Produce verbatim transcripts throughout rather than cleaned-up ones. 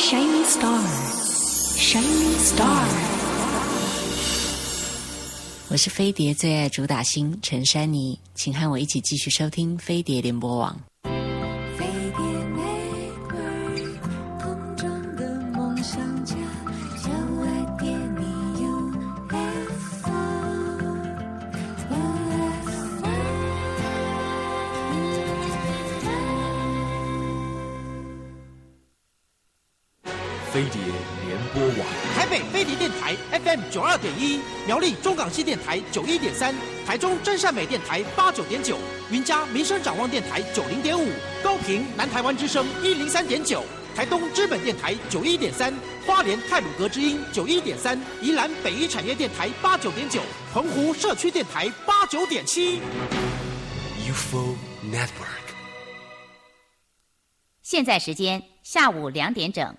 shining star, shining star。我是飞碟最爱主打星陈珊妮，请和我一起继续收听飞碟联播网。 飞碟 Network 空中的梦想家，就爱点你 U F O。 飞碟联播网， 台北飞碟电台 F M 九二点一，苗栗中港西电台九一点三，台中真善美电台八九点九，云嘉民生展望电台九零点五，高屏南台湾之声一零三点九，台东知本电台九一点三，花莲太鲁阁之音九一点三，宜兰北一产业电台八九点九，澎湖社区电台八九点七。 U F O Network。 现在时间下午两点整。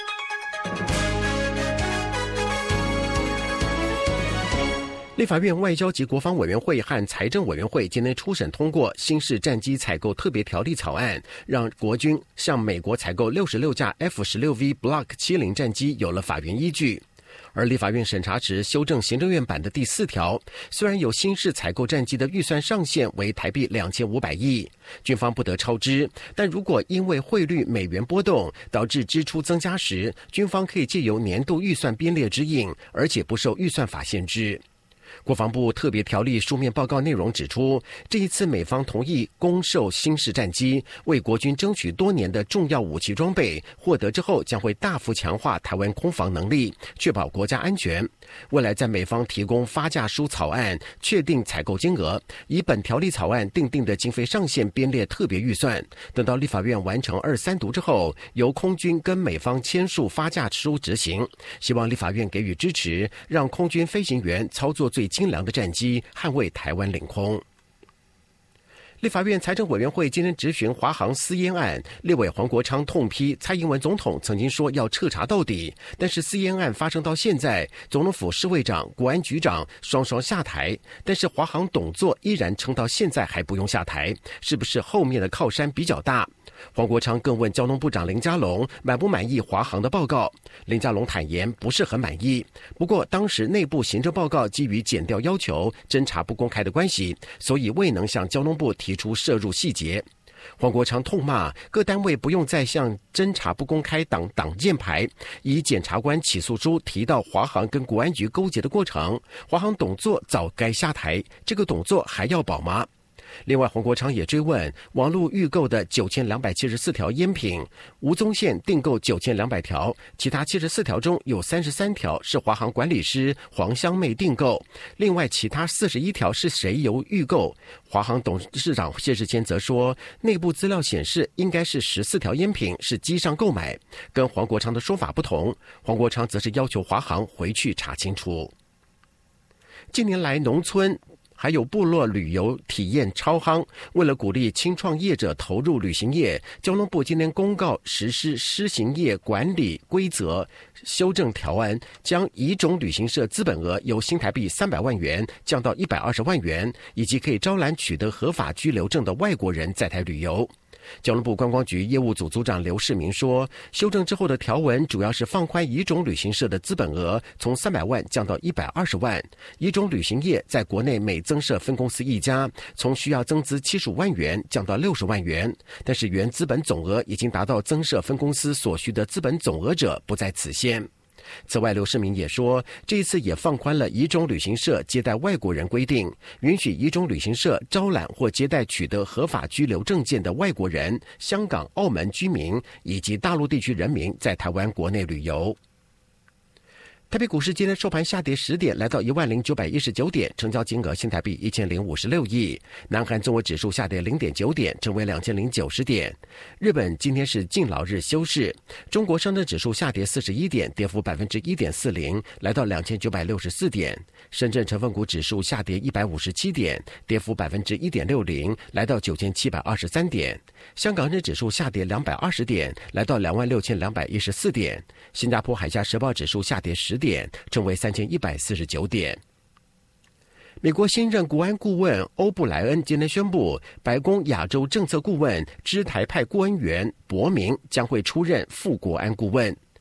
立法院外交及国防委员会和财政委员会今天初审通过新式战机采购特别条例草案，让国军向美国采购六十六架 F 十六 V Block 七十战机有了法源依据。而立法院审查时修正行政院版的第四条，虽然有新式采购战机的预算上限为台币两千五百亿，军方不得超支，但如果因为汇率美元波动导致支出增加时，军方可以借由年度预算编列指引，而且不受预算法限制。国防部特别条例书面报告内容指出，这一次美方同意供售新式战机，为国军争取多年的重要武器装备，获得之后将会大幅强化台湾空防能力，确保国家安全。未来在美方提供发价书草案，确定采购金额，以本条例草案订定的经费上限编列特别预算，等到立法院完成二三读之后，由空军跟美方签署发价书执行。希望立法院给予支持，让空军飞行员操作最精良的战机，捍卫台湾领空。立法院财政委员会今天质询华航私烟案，立委黄国昌痛批蔡英文总统曾经说要彻查到底，但是私烟案发生到现在，总统府侍卫长、国安局长双双下台，但是华航董座依然撑到现在还不用下台，是不是后面的靠山比较大？黄国昌更问交通部长林佳龙满不满意华航的报告，林佳龙坦言不是很满意，不过当时内部行政报告基于检调要求、侦查不公开的关系，所以未能向交通部提出涉入细节。黄国昌痛骂各单位不用再向侦查不公开挡挡箭牌，以检察官起诉书提到华航跟国安局勾结的过程，华航董座早该下台，这个董座还要保吗？另外，黄国昌也追问网络预购的九千两百七十四条烟品，吴宗宪订购九千两百条，其他七十四条中有三十三条是华航管理师黄香妹订购，另外其他四十一条是谁由预购？华航董事长谢志坚则说，内部资料显示应该是十四条烟品是机上购买，跟黄国昌的说法不同。黄国昌则是要求华航回去查清楚。近年来，农村还有部落旅游体验超夯，为了鼓励青创业者投入旅行业，交通部今天公告实施施行业管理规则修正条案，将乙种旅行社资本额由新台币三百万元降到一百二十万元，以及可以招揽取得合法居留证的外国人在台旅游。交通部观光局业务组组长刘世明说，修正之后的条文主要是放宽乙种旅行社的资本额，从三百万降到一百二十万。乙种旅行业在国内每增设分公司一家，从需要增资七十五万元降到六十万元，但是原资本总额已经达到增设分公司所需的资本总额者不在此限。此外，刘世明也说，这一次也放宽了乙种旅行社接待外国人规定，允许乙种旅行社招揽或接待取得合法居留证件的外国人、香港、澳门居民以及大陆地区人民在台湾国内旅游。台北股市今天收盘下跌十点，来到一万零九百一十九点，成交金额新台币一千零五十六亿。南韩综合指数下跌零点九点，成为两千零九十点。日本今天是敬老日休市。中国上证指数下跌四十一点，跌幅百分之一点四零，来到两千九百六十四点。深圳成分股指数下跌一百五十七点，跌幅百分之一点六零，来到九千七百二十三点。香港日指数下跌两百二十点，来到两万六千两百一十四点。新加坡海峡时报指数下跌十点，成为三千一百四十九点。美国新任国安顾问欧布莱恩今天宣布，白宫亚洲政策顾问支台派顾问员伯明将会出任副国安顾问。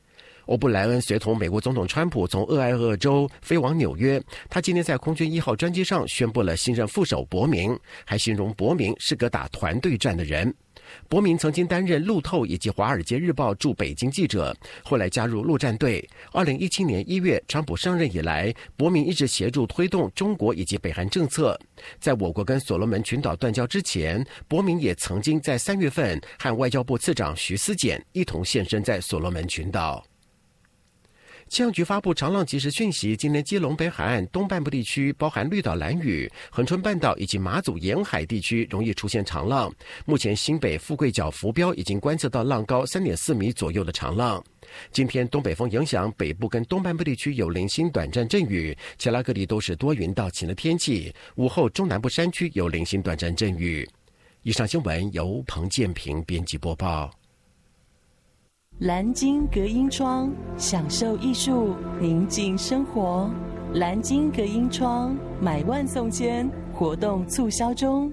欧布莱恩随同美国总统川普从俄亥俄州飞往纽约。他今天在空军一号专机上宣布了新任副手伯明，还形容伯明是个打团队战的人。伯明曾经担任路透以及华尔街日报驻北京记者，后来加入陆战队。二零一七年一月，川普上任以来，伯明一直协助推动中国以及北韩政策。在我国跟所罗门群岛断交之前，伯明也曾经在三月份和外交部次长徐思俭一同现身在所罗门群岛。气象局发布长浪即时讯息，今天基隆北海岸东半部地区，包含绿岛、兰屿、恒春半岛以及马祖沿海地区容易出现长浪。目前新北富贵角浮标已经观测到浪高 三点四米左右的长浪。今天东北风影响北部跟东半部地区有零星短暂阵雨，其他各地都是多云到晴的天气。午后中南部山区有零星短暂阵雨。以上新闻由彭建平编辑播报。 蓝鲸隔音窗，享受艺术，宁静生活。蓝鲸隔音窗买万送千，活动促销中。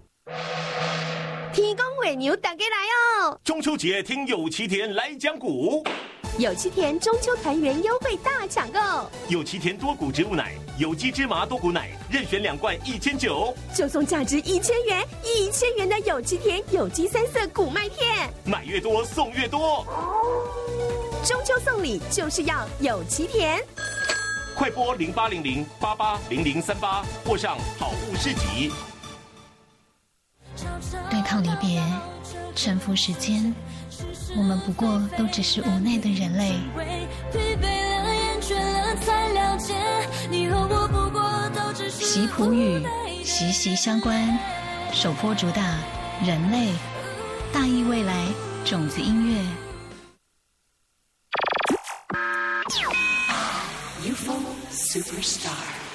天公月牛大家来哦！ 中秋节听有奇田来讲股， 有奇田中秋团圆优惠大抢购， 有奇田多谷植物奶、有机芝麻多谷奶，任选两罐一千九， 就送价值一千元、一千元的有奇田有机三色谷麦片， 买越多送越多。 中秋送礼就是要有奇田， 快拨零八零零八八零零三八，或上好物市集。 对抗离别，沉浮时间，我们不过都只是无奈的人类。习普语息息相关，首播主打人类，大义未来种子音乐。 U F O Superstar，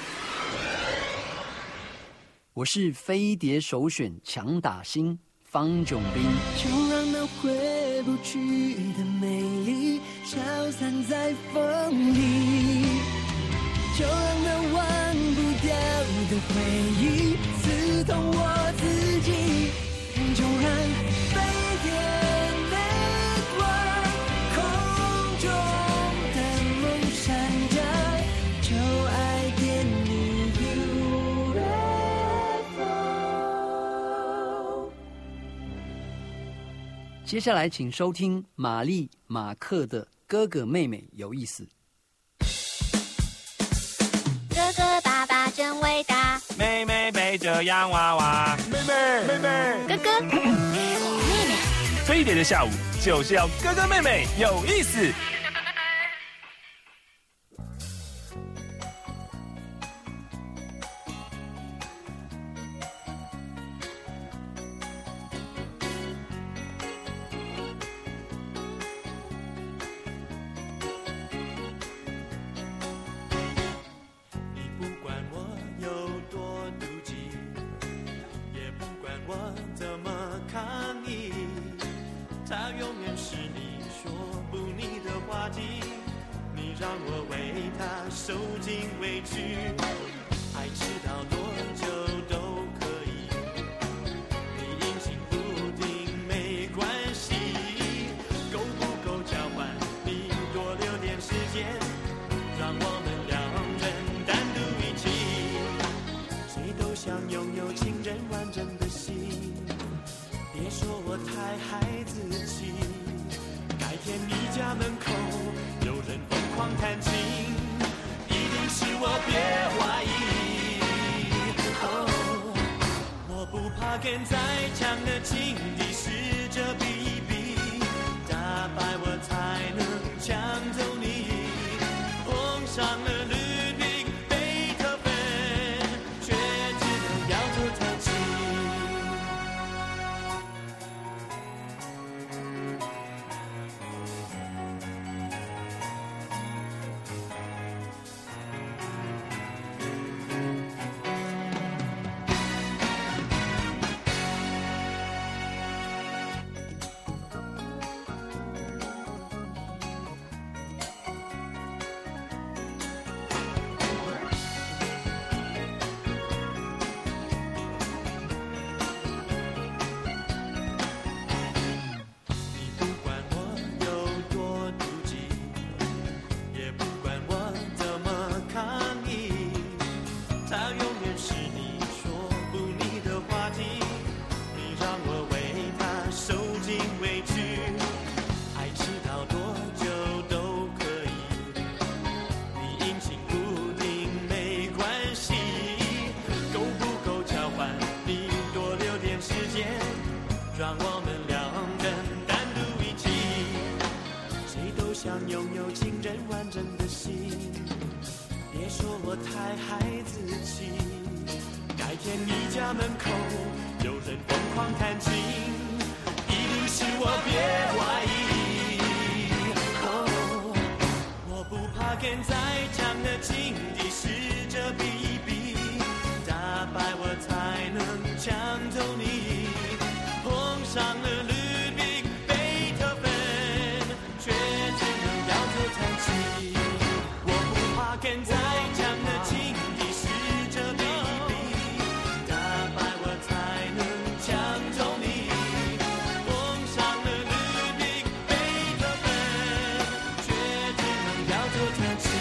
我是飞碟首选强打星方炯斌。 就让那回不去的美丽消散在风里，就让那忘不掉的回忆刺痛我自己，就让飞碟泪光空中的梦闪着，就爱点你 U F O。 接下来请收听玛丽马克的哥哥妹妹有意思。 哥哥爸爸真伟大， 妹妹背着洋娃娃， 妹妹妹妹， 哥哥妹妹， 飞碟的下午就是要哥哥妹妹有意思。 想拥有情人完整的心，别说我太孩子气，改天你家门口有人疯狂弹琴，一定是我别怀疑。哦，我不怕跟在场的情敌试着比一比，打败我才能抢走你，碰上了ludwig贝多芬，却只能摇头叹气。我不怕跟在场的情敌试着比一比，打败我才能抢走你，碰上了ludwig贝多芬，却只能摇头叹气。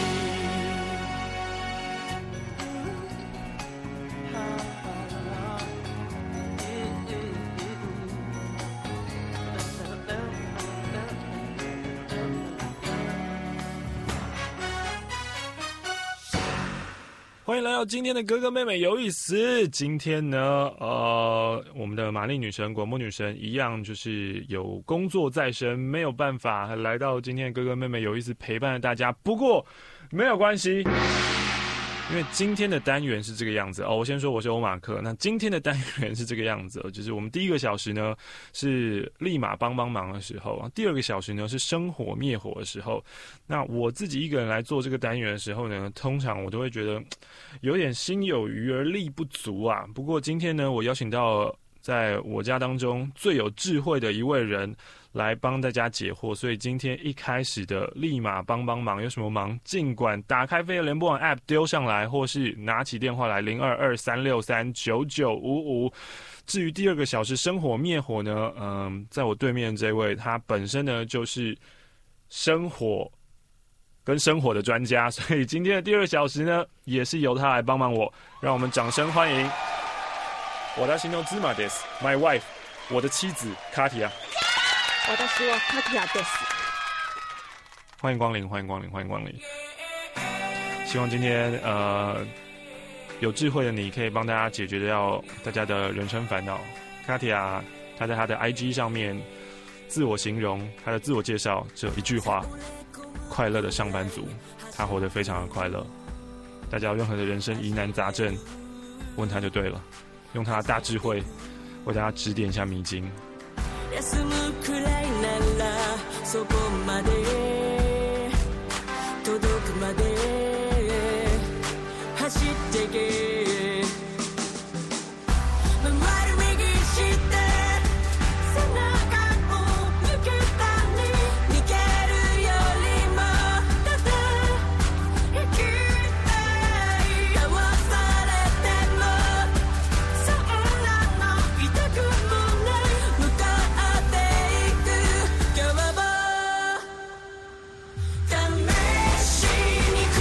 欢迎来到今天的哥哥妹妹有意思。今天呢，呃，我们的玛丽女神、广播女神一样，就是有工作在身，没有办法来到今天的哥哥妹妹有意思陪伴大家。不过没有关系，因为今天的单元是这个样子哦。我先说我是欧马克，那今天的单元是这个样子哦，就是我们第一个小时呢是立马帮帮忙的时候，第二个小时呢是生火灭火的时候。那我自己一个人来做这个单元的时候呢，通常我都会觉得有点心有余而力不足啊。不过今天呢，我邀请到在我家当中最有智慧的一位人来帮大家解惑，所以今天一开始的立马帮帮忙，有什么忙尽管打开飞碟联播网 App 丢上来，或是拿起电话来零二二三六三九九五五。至于第二个小时生火灭火呢，嗯，在我对面这位，他本身呢就是生火跟生活的专家，所以今天的第二小时呢，也是由他来帮忙我。让我们掌声欢迎我的の妻です ，my wife， 我的妻子卡提亚。 我的是卡提亚です。 欢迎光临，欢迎光临，欢迎光临。希望今天呃有智慧的你可以帮大家解决掉大家的人生烦恼。卡提亚他在他的 I G 上面自我形容，他的自我介绍只有一句话。快乐的上班族，他活得非常的快乐。大家有任何的人生疑难杂症，问他就对了，用他的大智慧为大家指点一下迷津。休むくらいならそこまで届くまで走ってけ試しに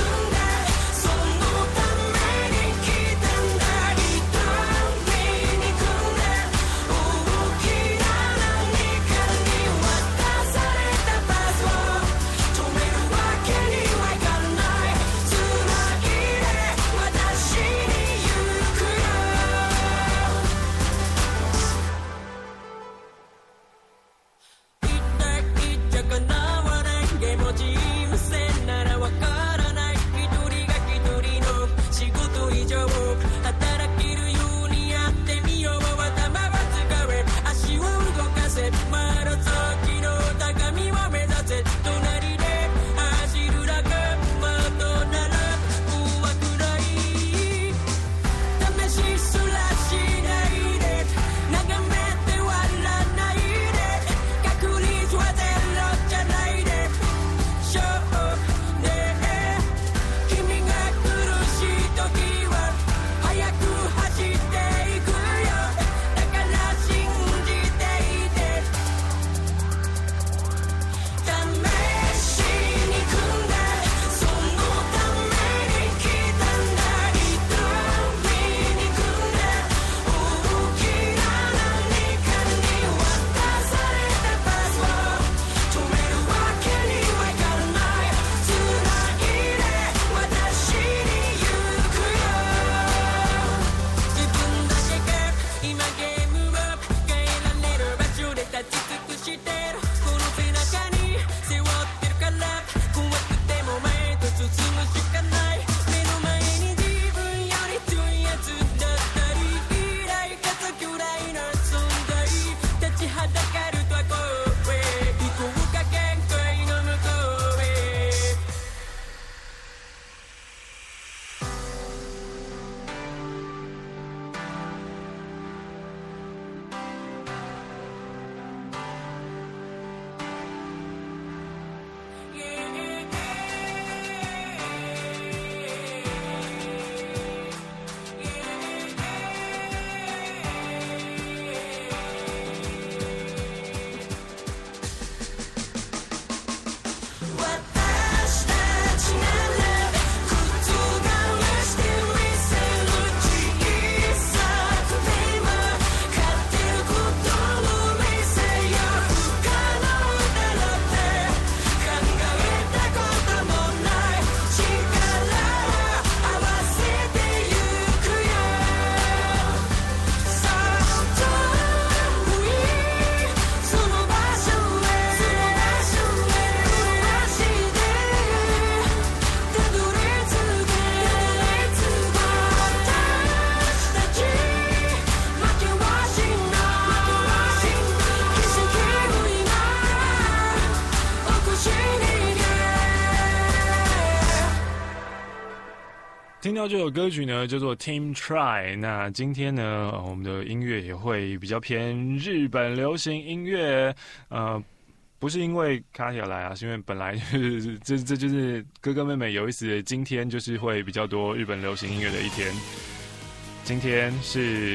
听到这首歌曲呢，叫做 Team Try。那今天呢，我们的音乐也会比较偏日本流行音乐。呃，不是因为卡提亚来啊，是因为本来就是这这就是哥哥妹妹有意思的。今天就是会比较多日本流行音乐的一天。今天是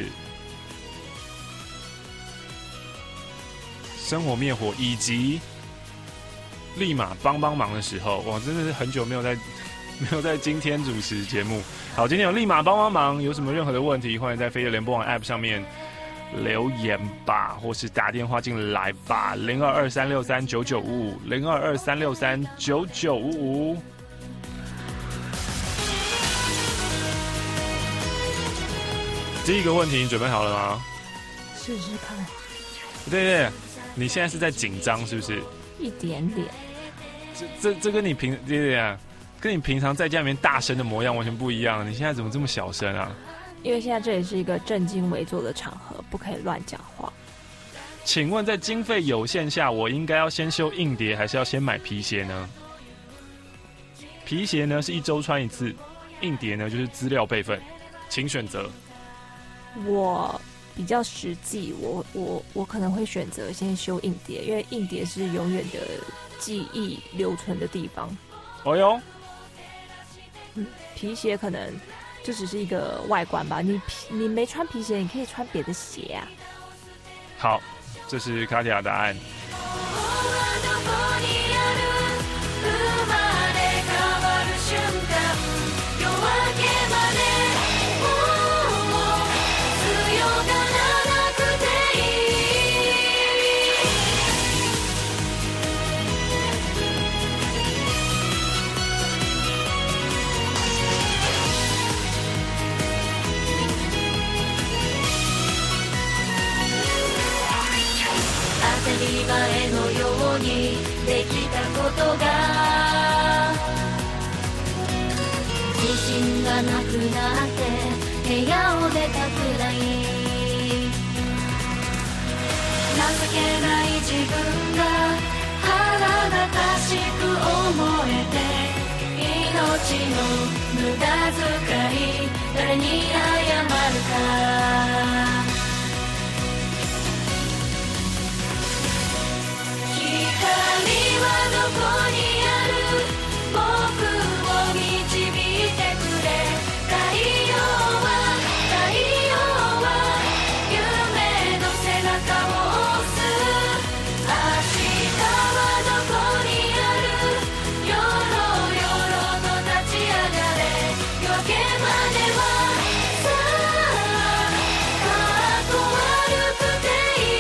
生活灭火以及立马帮帮忙的时候，哇，真的是很久没有在。没有在今天主持节目。好，今天有立马帮帮忙，有什么任何的问题，欢迎在飞碟联播网 App 上面留言吧，或是打电话进来吧，零二二三六三九九五五，零二二三六三九九五五。第一个问题，你准备好了吗？ 试试看。 对对对，你现在是在紧张是不是？ 一点点。 这这这跟你平对对对。跟你平常在家里面大声的模样完全不一样，你现在怎么这么小声啊？ 因为现在这里是一个正襟危坐的场合，不可以乱讲话。 请问在经费有限下，我应该要先修硬碟，还是要先买皮鞋呢？皮鞋呢是一周穿一次，硬碟呢就是资料备份，请选择。 我比较实际，我我我可能会选择先修硬碟，因为硬碟是永远的记忆留存的地方。 哦哟。 嗯，皮鞋可能就只是一个外观吧。你皮你没穿皮鞋，你可以穿别的鞋啊。 好，这是卡提亚答案。 当たり前のようにできたことが自信がなくなって部屋を出たくらい情けない自分が腹立たしく思えて命の無駄遣い誰に謝るか光はどこにある僕を導いてくれ太陽は太陽は夢の背中を押す明日はどこにあるよろよろと立ち上がれ夜明けまではさあかっこ悪くて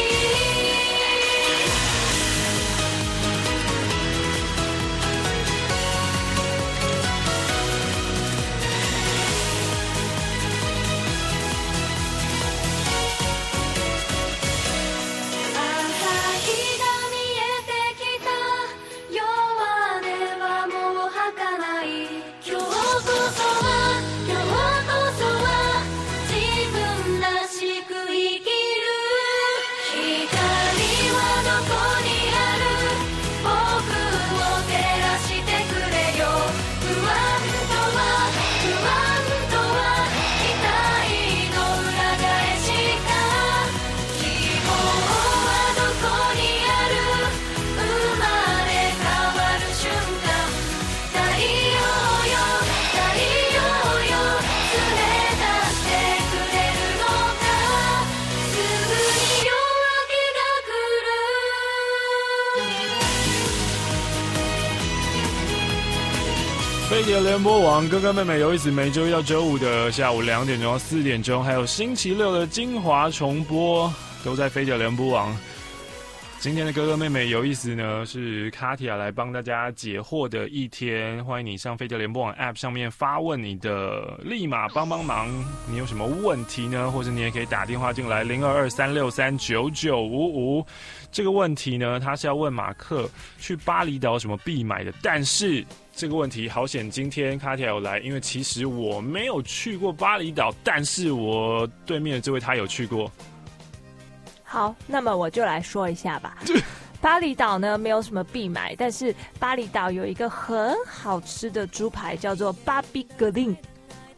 飞碟联播网哥哥妹妹有意思，每周一到周五的下午两点钟到四点钟，还有星期六的精华重播，都在飞碟联播网。今天的哥哥妹妹有意思呢，是卡提亚来帮大家解惑的一天。欢迎你上飞碟联播网 App 上面发问你的，立马帮帮忙。你有什么问题呢？或者你也可以打电话进来零二二三六三九九五五。这个问题呢，他是要问马克去巴厘岛有什么必买的，但是这个问题好险，今天卡提亚有来，因为其实我没有去过巴厘岛，但是我对面的这位他有去过。 好，那么我就来说一下吧。巴厘岛呢没有什么必买，但是巴厘岛有一个很好吃的猪排，叫做巴比格林。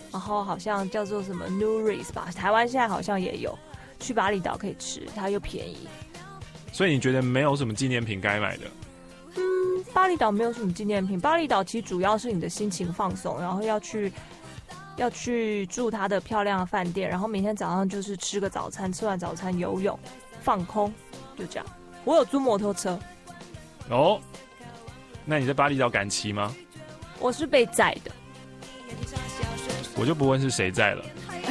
然后好像叫做什么 Nuris 吧，台湾现在好像也有，去巴厘岛可以吃，它又便宜。 所以你觉得没有什么纪念品该买的？ 嗯，巴厘岛没有什么纪念品，巴厘岛其实主要是你的心情放松，然后要去要去住它的漂亮的饭店，然后每天早上就是吃个早餐，吃完早餐游泳放空，就这样。我有租摩托车。 哦，那你在巴厘岛敢骑吗？ 我是被载的。 我就不问是谁载了。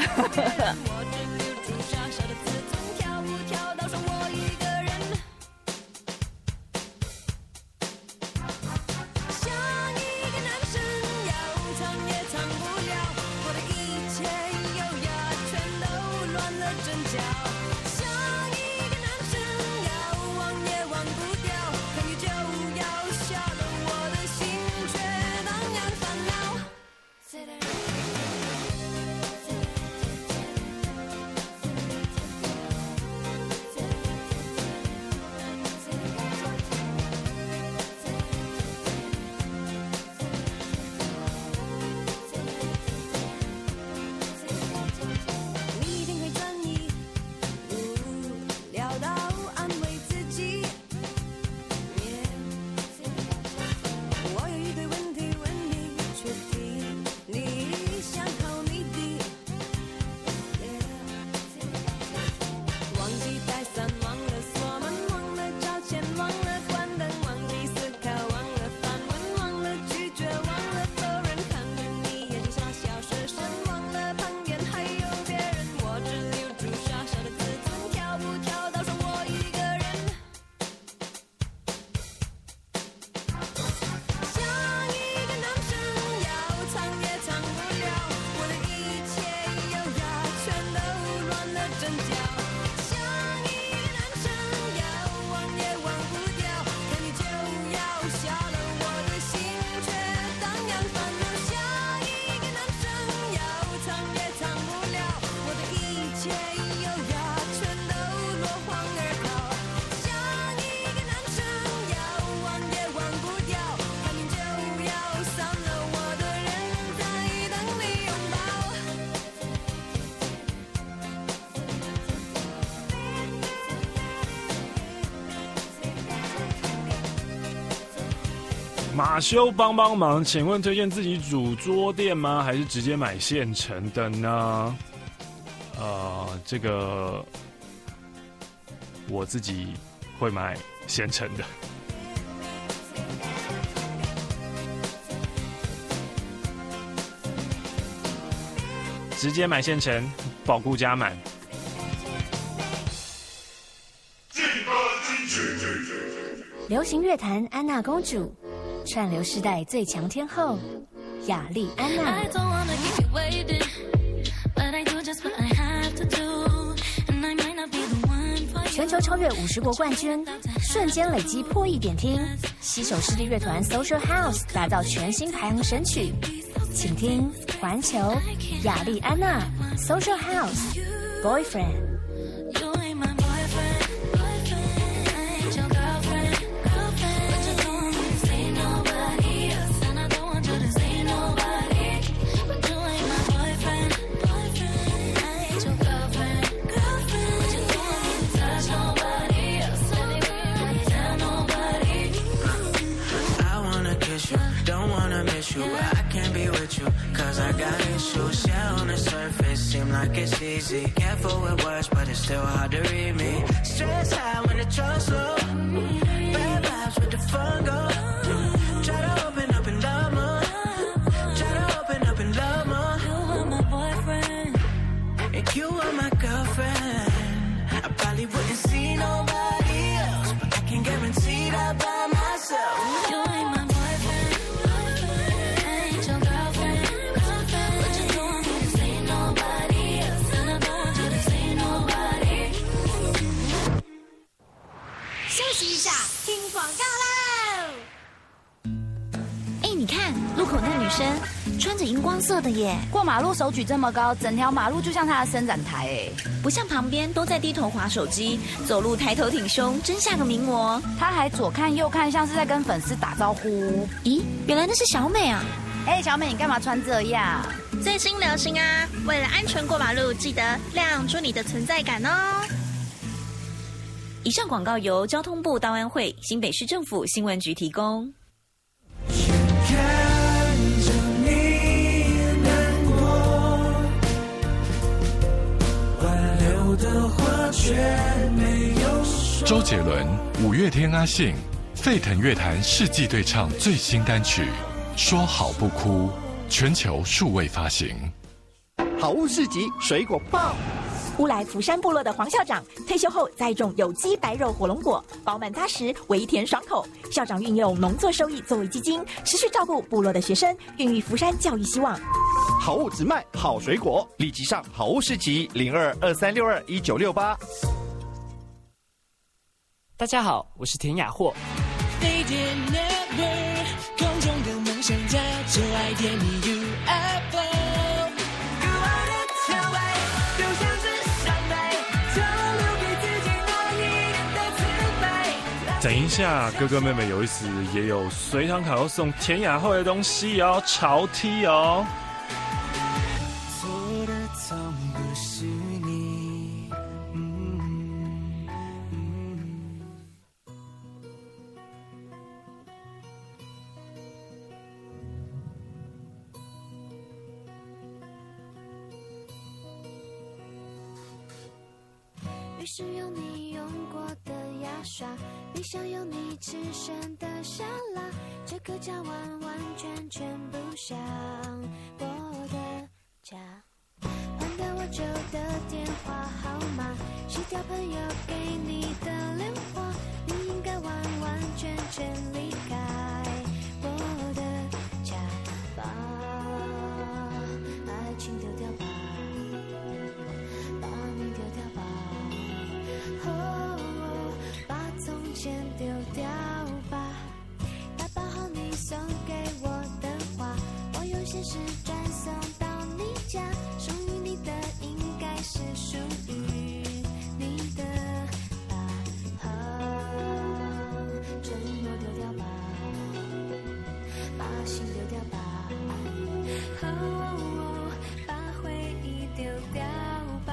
马修帮帮忙，请问推荐自己煮桌垫吗？还是直接买现成的呢？呃，这个我自己会买现成的。直接买现成，保固加满。 流行乐坛安娜公主，串流世代最强天后雅丽安娜。全球超越五十国冠军，瞬间累积破亿点听，携手势力乐团 Social House 打造全新排行神曲，请听环球雅丽安娜 Social House Boyfriend。 Like it's easy, careful with words, but it's still hard to read me. Stress high when the trust low, bad vibes with the fun go. Try to open up and love more, try to open up and love more. You are my boyfriend, and you are my girlfriend. I probably wouldn't see nobody else, but I can guarantee that by myself. You ain't my boyfriend, I ain't your girlfriend, girlfriend. What you doing when you see nobody? 休息一下，听广告喽！哎，你看路口那女生穿着荧光色的耶， 过马路手举这么高，整条马路就像她的伸展台哎， 不像旁边都在低头滑手机，走路抬头挺胸，真像个名模。 她还左看右看，像是在跟粉丝打招呼。 咦，原来那是小美啊！ 哎，小美，你干嘛穿这样？ 最新流行啊！为了安全过马路，记得亮出你的存在感哦。 以上广告由交通部道安会、新北市政府新闻局提供。 周杰伦、五月天阿信、沸腾乐坛世纪对唱最新单曲《说好不哭》，全球数位发行。 好物市集水果报。 乌来福山部落的黄校长退休后栽种有机白肉火龙果，饱满扎实，微甜爽口。校长运用农作收益作为基金，持续照顾部落的学生，孕育福山教育希望。 好物只卖好水果，立即上好物市集零二二三六二一九六八。 大家好，我是田雅霍。 飞碟 Network， 空中的梦想家，就爱点你 U F O。 等一下，哥哥妹妹有意思，也有随堂考要送田雅慧的东西哦，潮 T 哦。 错的从不是你。嗯嗯于是用你用过的牙刷，闭上有你吃剩的沙拉，这个家完完全全不像我的家。换掉我旧的电话号码，洗掉朋友给你的电话，你应该完完全全离开我的家吧。爱情丢掉吧，把你丢掉吧。哦，把从前丢掉吧，打包好你送给我的花，我用现实转送到你家，属于你的应该是属于你的吧。哦，承诺丢掉吧，把心丢掉吧。哦，把回忆丢掉吧。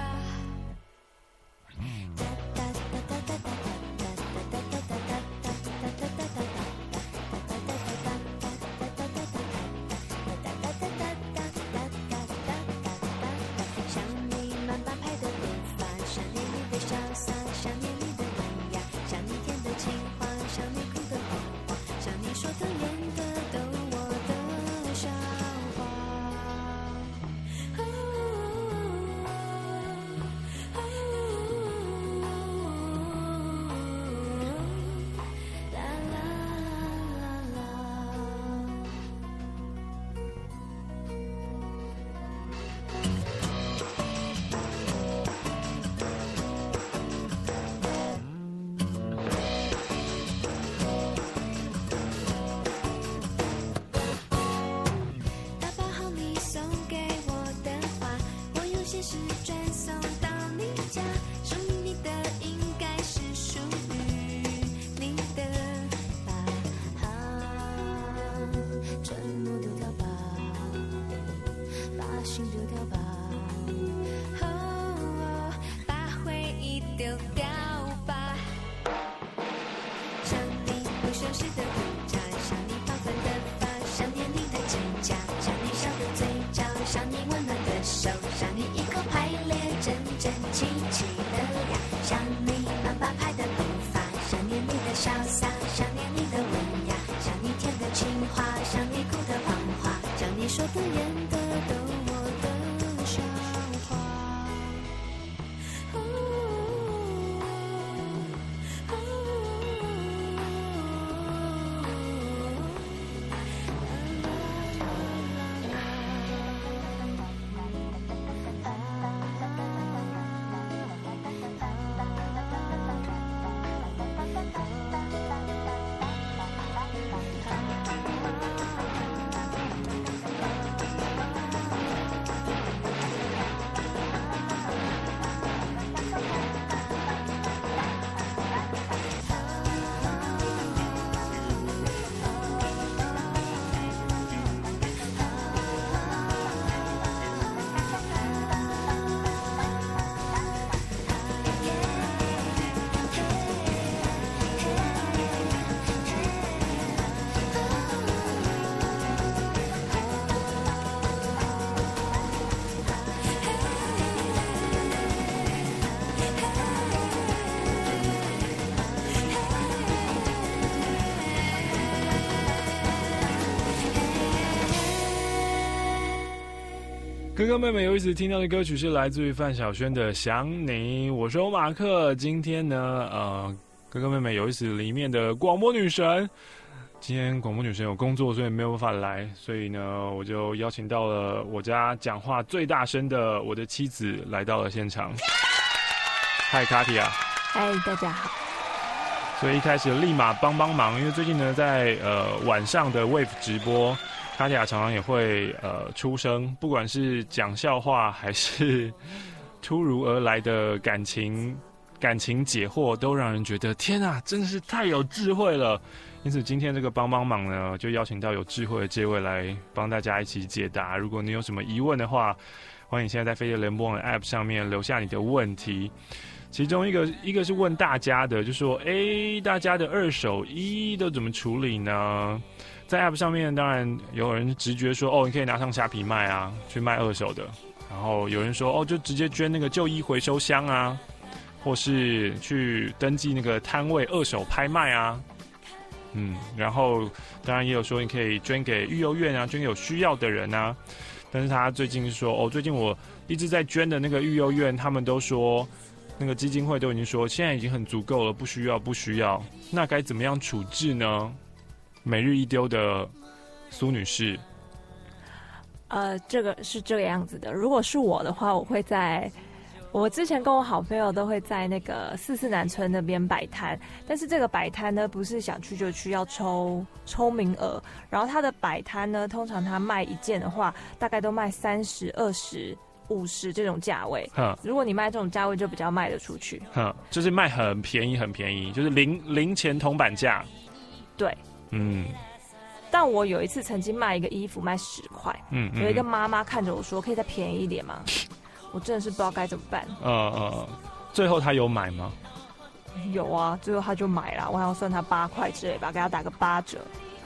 哥哥妹妹有意思听到的歌曲是来自于范晓萱的《想你》，我是欧马克。今天呢，呃，哥哥妹妹有意思里面的广播女神，今天广播女神有工作，所以没有办法来，所以呢，我就邀请到了我家讲话最大声的我的妻子来到了现场。嗨，卡提亚。 嗨，大家好。 所以一开始立马帮帮忙，因为最近呢，在呃晚上的 Wave 直播。卡提亚常常也会呃出声，不管是讲笑话还是突如而来的感情感情解惑，都让人觉得天啊，真的是太有智慧了。因此今天这个帮帮忙呢，就邀请到有智慧的这位来帮大家一起解答。如果你有什么疑问的话，欢迎现在在飞碟联播网的 App 上面留下你的问题。其中一个一个是问大家的，就说哎，大家的二手衣都怎么处理呢？在 App 上面，当然有人直觉说，哦，你可以拿上虾皮卖啊，去卖二手的。然后有人说，哦，就直接捐那个旧衣回收箱啊，或是去登记那个摊位二手拍卖啊。嗯，然后当然也有说，你可以捐给育幼院啊，捐给有需要的人啊。但是他最近说，哦，最近我一直在捐的那个育幼院，他们都说，那个基金会都已经说，现在已经很足够了，不需要，不需要。那该怎么样处置呢？每日一丢的苏女士， 呃，这个是这个样子的。如果是我的话，我会在我之前跟我好朋友都会在那个四四南村那边摆摊，但是这个摆摊呢，不是想去就去，要抽抽名额。然后他的摆摊呢，通常他卖一件的话，大概都卖三十、二十、五十这种价位。如果你卖这种价位，就比较卖得出去。嗯， 就是卖很便宜，很便宜，就是零零钱铜板价。 对。嗯，但我有一次曾经卖一个衣服卖十块，嗯，有一个妈妈看着我说：“可以再便宜一点吗？”我真的是不知道该怎么办。 呃呃，最后他有买吗？ 有啊，最后他就买了，我好像算他八块之类吧，给他打个八折。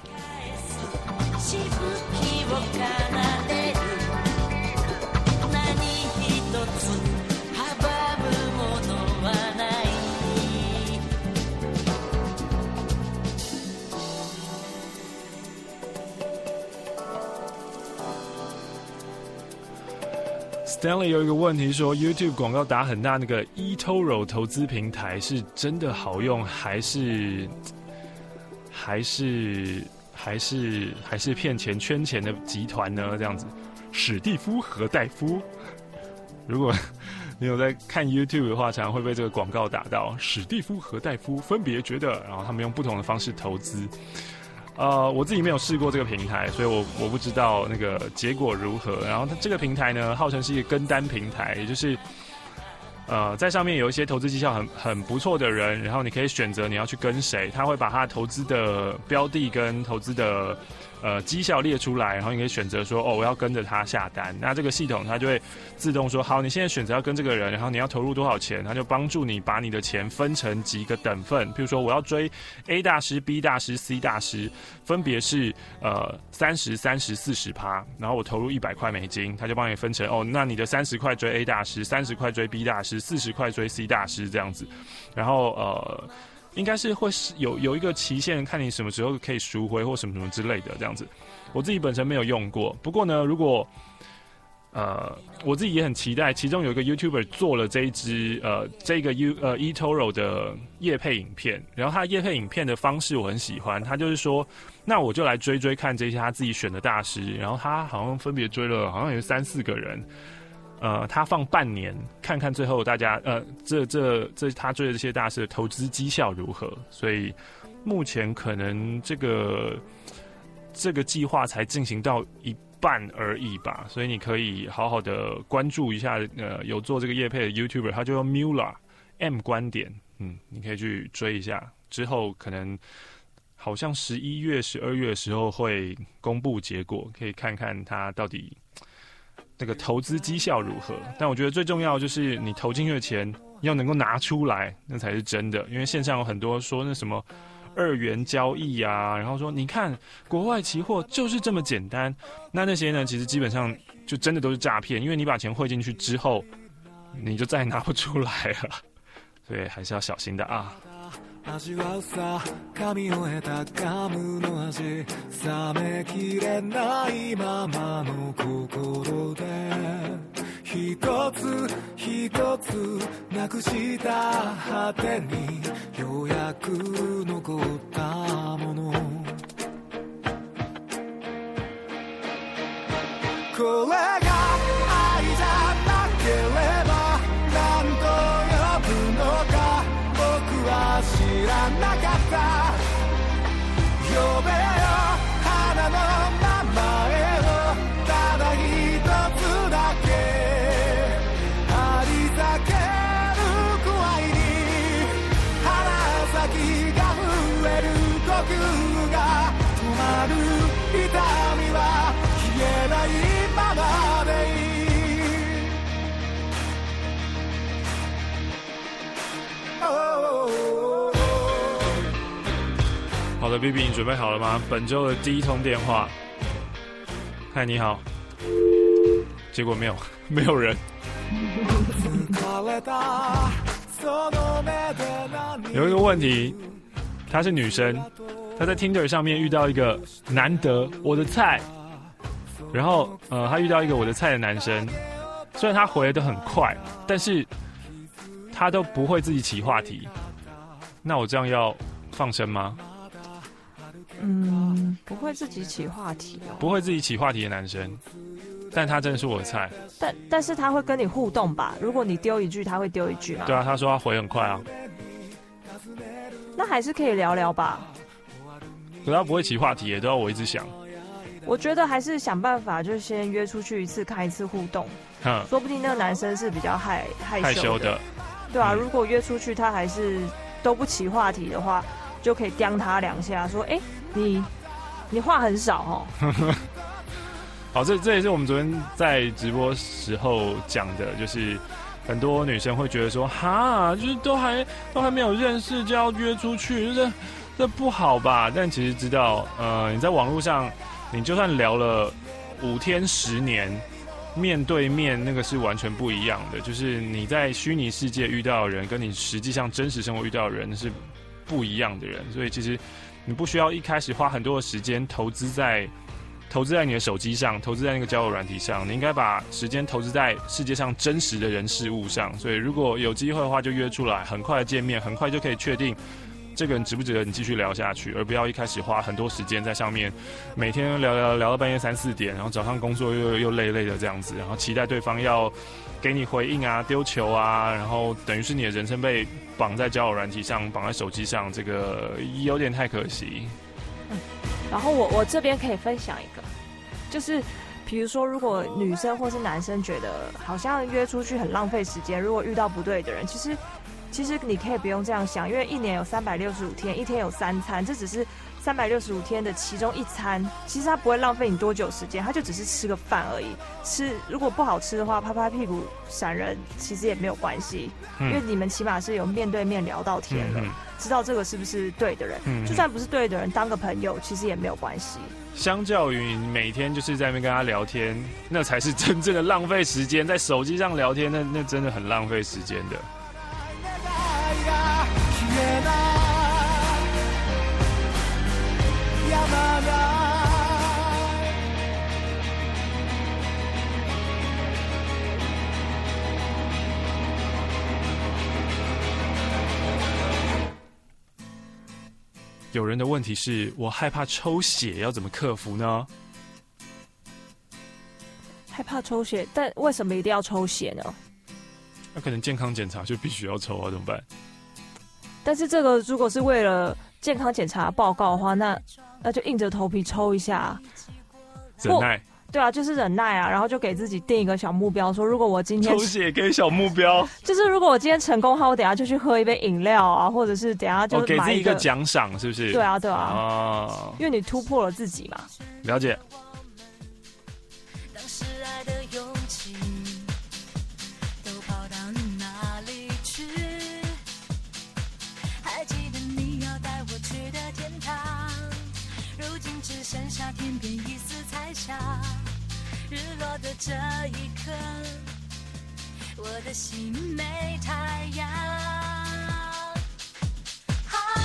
Stanley 有一个问题说 ，YouTube 广告打很大，那个 eToro 投资平台是真的好用，还是还是还是还是骗钱圈钱的集团呢？这样子，史蒂夫和戴夫，如果你有在看 YouTube 的话，常常会被这个广告打到。史蒂夫和戴夫分别觉得，然后他们用不同的方式投资。呃，我自己没有试过这个平台，所以我我不知道那个结果如何。然后它这个平台呢，号称是一个跟单平台，也就是呃，在上面有一些投资绩效很很不错的人，然后你可以选择你要去跟谁，他会把他投资的标的跟投资的呃绩效列出来，然后你可以选择说，哦，我要跟着他下单。那这个系统它就会自动说，好，你现在选择要跟这个人，然后你要投入多少钱，它就帮助你把你的钱分成几个等份。譬如说，我要追 A 大师、B 大师、C 大师，分别是呃三十、三十、四十趴，然后我投入一百块美金，它就帮你分成哦，那你的三十块追 A 大师，三十块追 B 大师，四十块追 C 大师这样子，然后呃。应该是会有有一个期限，看你什么时候可以赎回或什么什么之类的这样子。我自己本身没有用过，不过呢，如果呃我自己也很期待，其中有一个 YouTuber 做了这一支呃这个 U 呃 eToro 的业配影片，然后他业配影片的方式我很喜欢，他就是说，那我就来追追看这些他自己选的大师，然后他好像分别追了好像有三四个人。呃，他放半年，看看最后大家呃，这这这他追的这些大师的投资绩效如何？所以目前可能这个这个计划才进行到一半而已吧，所以你可以好好的关注一下，呃，有做这个业配的 YouTuber， 他就叫 Mula M 观点，嗯，你可以去追一下。之后可能好像十一月、十二月的时候会公布结果，可以看看他到底。那个投资绩效如何？但我觉得最重要就是你投进去的钱要能够拿出来，那才是真的。因为线上有很多说那什么二元交易啊，然后说你看国外期货就是这么简单，那那些呢，其实基本上就真的都是诈骗，因为你把钱汇进去之后，你就再也拿不出来了，所以还是要小心的啊。 味わうさ噛み終えたガムの味冷めきれないままの心で一つ一つなくした果てにようやく残ったものこれが愛じゃなければ何と呼ぶのか僕は知らなかった呼べよ花の名前をただ一つだけあり裂けるくらいに鼻先が増える呼吸が止まる痛みは消えないままでいい好的 ，B B， 你准备好了吗？本周的第一通电话。嗨，你好。结果没有，没有人。有一个问题，她是女生，她在 Tinder 上面遇到一个难得我的菜，然后呃，她遇到一个我的菜的男生，虽然他回的都很快，但是他都不会自己起话题。那我这样要放生吗？ 嗯，不会自己起话题哦。 不会自己起话题的男生，但他真的是我的菜。 但但是他会跟你互动吧？如果你丢一句，他会丢一句吗？ 对啊，他说他回很快啊。 那还是可以聊聊吧。 可是他不会起话题耶，都要我一直想。 我觉得还是想办法，就先约出去一次，开一次互动。嗯，说不定那个男生是比较害害羞的。害羞的。对啊，嗯、如果约出去他还是都不起话题的话，就可以刁他两下，说：“哎、欸，你你话很少哦。” 好，这这也是我们昨天在直播时候讲的，就是很多女生会觉得说，哈，就是都还都还没有认识就要约出去，这这不好吧？但其实知道，呃，你在网络上，你就算聊了五天、十年，面对面那个是完全不一样的。就是你在虚拟世界遇到的人，跟你实际上真实生活遇到的人是不一样的人，所以其实你不需要一开始花很多的时间投资在。投资在你的手机上，投资在那个交友软体上，你应该把时间投资在世界上真实的人事物上。所以如果有机会的话，就约出来，很快的见面，很快就可以确定这个人值不值得你继续聊下去，而不要一开始花很多时间在上面，每天聊聊聊到半夜三四点，然后早上工作又又累累的这样子，然后期待对方要给你回应啊、丢球啊，然后等于是你的人生被绑在交友软体上，绑在手机上，这个有点太可惜。 嗯，然后我我这边可以分享一个，就是比如说，如果女生或是男生觉得好像约出去很浪费时间，如果遇到不对的人，其实其实你可以不用这样想，因为一年有三百六十五天，一天有三餐，这只是三百六十五天的其中一餐，其实它不会浪费你多久时间，它就只是吃个饭而已。吃如果不好吃的话，拍拍屁股闪人其实也没有关系，嗯、因为你们起码是有面对面聊到天了。嗯嗯知道这个是不是对的人，嗯、就算不是对的人，当个朋友其实也没有关系。 相较于你每天就是在那边跟他聊天，那才是真正的浪费时间。在手机上聊天，那那真的很浪费时间的。有人的问题是我害怕抽血，要怎么克服呢？ 害怕抽血，但为什么一定要抽血呢？ 那可能健康检查就必须要抽啊，怎么办？ 但是这个如果是为了健康检查报告的话，那那就硬着头皮抽一下， 忍耐。 对啊，就是忍耐啊，然后就给自己定一个小目标，说如果我今天抽血给小目标， 就是如果我今天成功的话，我等一下就去喝一杯饮料啊，或者是等一下就买一个、 哦、给自己一个奖赏，是不是？ 对啊，对啊， 哦， 因为你突破了自己嘛。 了解。 当时爱的勇气都跑到哪里去？还记得你要带我去的天堂，如今只剩下天边一丝彩霞。日落的这一刻，我的心没太阳。啊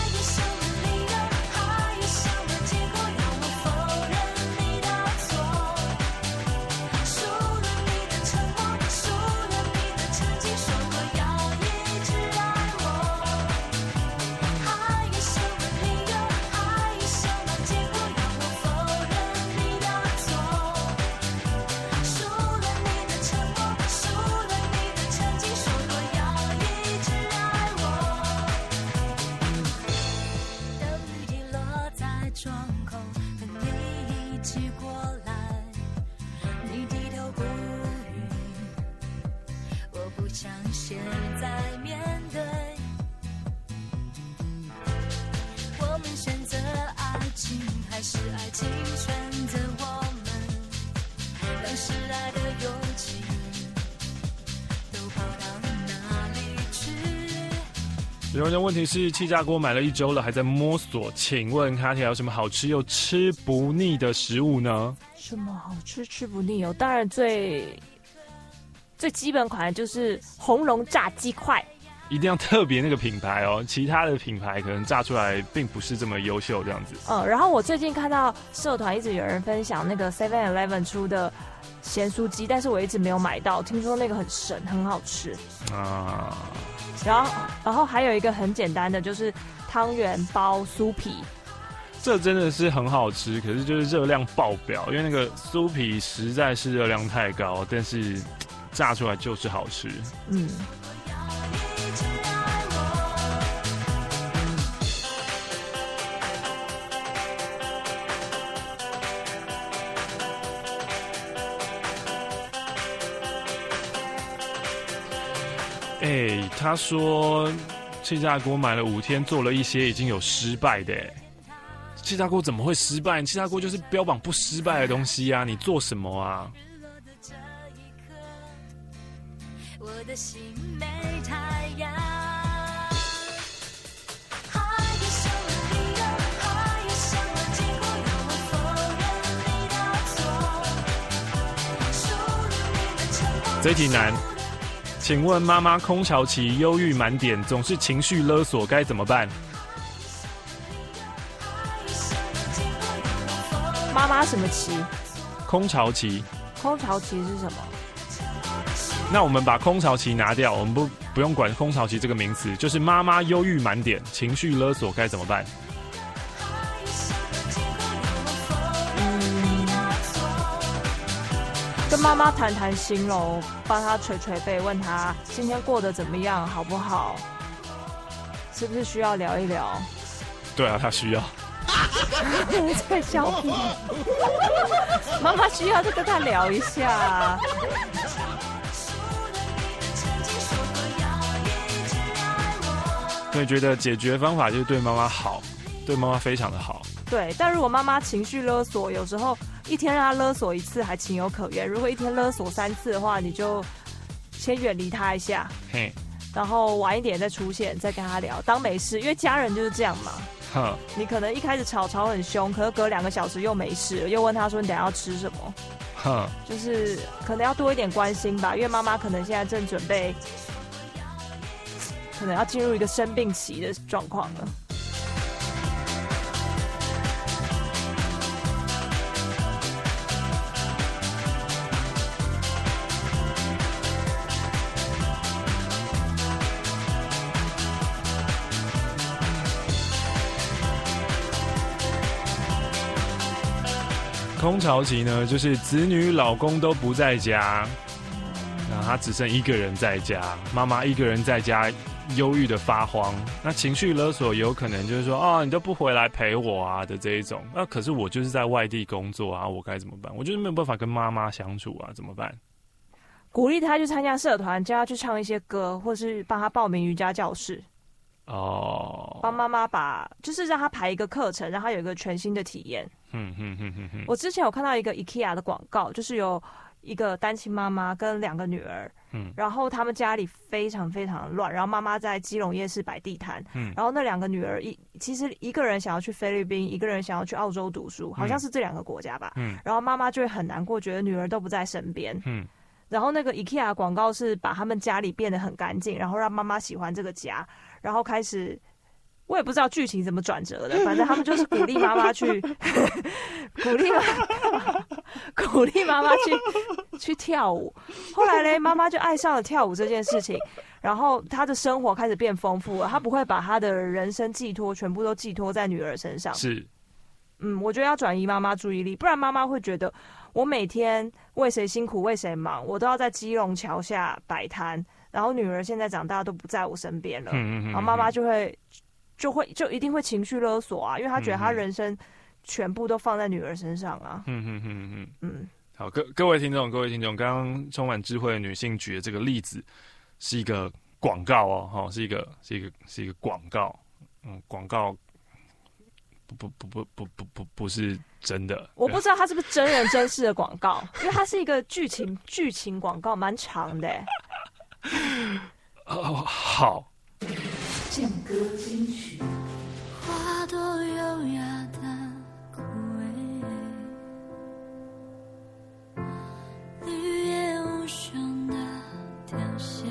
有人的问题是气炸锅买了一周了，还在摸索，请问卡铁有什么好吃又吃不腻的食物呢？ 什么好吃吃不腻哦？当然最最基本款的就是红龙炸鸡块， 一定要特别那个品牌哦，其他的品牌可能炸出来并不是这么优秀这样子。 嗯，然后我最近看到社团一直有人分享那个 seven eleven 出的咸酥鸡，但是我一直没有买到，听说那个很神，很好吃啊。 然后，然后还有一个很简单的，就是汤圆包酥皮， 这真的是很好吃，可是就是热量爆表，因为那个酥皮实在是热量太高，但是炸出来就是好吃。 嗯。 哎、欸，他说气炸锅买了五天，做了一些已经有失败的。气炸锅怎么会失败？气炸锅就是标榜不失败的东西啊！你做什么啊？ 我的心被太阳。 这一题难。请问妈妈空巢期忧郁满点，总是情绪勒索，该怎么办？ 妈妈什么期？ 空巢期。 空巢期是什么？ 那我们把空巢期拿掉，我们不不用管空巢期这个名词，就是妈妈忧郁满点，情绪勒索，该怎么办？ 跟妈妈谈谈心喽，帮她捶捶背，问她今天过得怎么样，好不好？是不是需要聊一聊？ 对啊，她需要。 在笑屁，妈妈需要就跟她聊一下。 所以觉得解决方法就是对妈妈好，对妈妈非常的好。 对，但如果妈妈情绪勒索，有时候一天让她勒索一次还情有可原，如果一天勒索三次的话，你就先远离她一下， 嘿， 然后晚一点再出现，再跟她聊，当没事，因为家人就是这样嘛。 哼， 你可能一开始吵吵很凶，可是隔两个小时又没事了，又问她说你等一下要吃什么， 哼， 就是可能要多一点关心吧，因为妈妈可能现在正准备，可能要进入一个生病期的状况了。 空巢期呢，就是子女、老公都不在家，那他只剩一个人在家，妈妈一个人在家，忧郁的发慌。那情绪勒索有可能就是说，哦，你都不回来陪我啊的这一种。那可是我就是在外地工作啊，我该怎么办？我就是没有办法跟妈妈相处啊，怎么办？ 鼓励他去参加社团，叫他去唱一些歌，或是帮他报名瑜伽教室。 哦， 帮妈妈把，就是让他排一个课程，让他有一个全新的体验。 嗯嗯嗯嗯嗯。 我之前有看到一个 IKEA 的广告，就是有一个单亲妈妈跟两个女儿，嗯，然后他们家里非常非常乱，然后妈妈在基隆夜市摆地摊，嗯，然后那两个女儿一其实一个人想要去菲律宾，一个人想要去澳洲读书，好像是这两个国家吧，嗯，然后妈妈就会很难过，觉得女儿都不在身边，嗯。然后那个 IKEA 广告是把他们家里变得很干净，然后让妈妈喜欢这个家，然后开始，我也不知道剧情怎么转折的，反正他们就是鼓励妈妈去，鼓励妈妈，鼓励妈妈去去跳舞。后来嘞，妈妈就爱上了跳舞这件事情，然后她的生活开始变丰富了，她不会把她的人生寄托全部都寄托在女儿身上。 是， 嗯，我觉得要转移妈妈注意力，不然妈妈会觉得。我每天为谁辛苦为谁忙，我都要在基隆桥下摆摊，然后女儿现在长大都不在我身边了，嗯嗯嗯，然后妈妈就会就会就一定会情绪勒索啊，因为她觉得她人生全部都放在女儿身上啊。嗯嗯嗯嗯嗯。好，各各位听众，各位听众，刚刚充满智慧的女性举的这个例子是一个广告哦，哈，是一个是一个是一个广告，嗯，广告。不不不不不不不是真的， 我不知道它是不是真人真事的广告，因为它是一个剧情剧情广告，蛮长的。 哦，好， 献歌金曲。 花朵优雅的枯萎，绿叶无声的凋谢。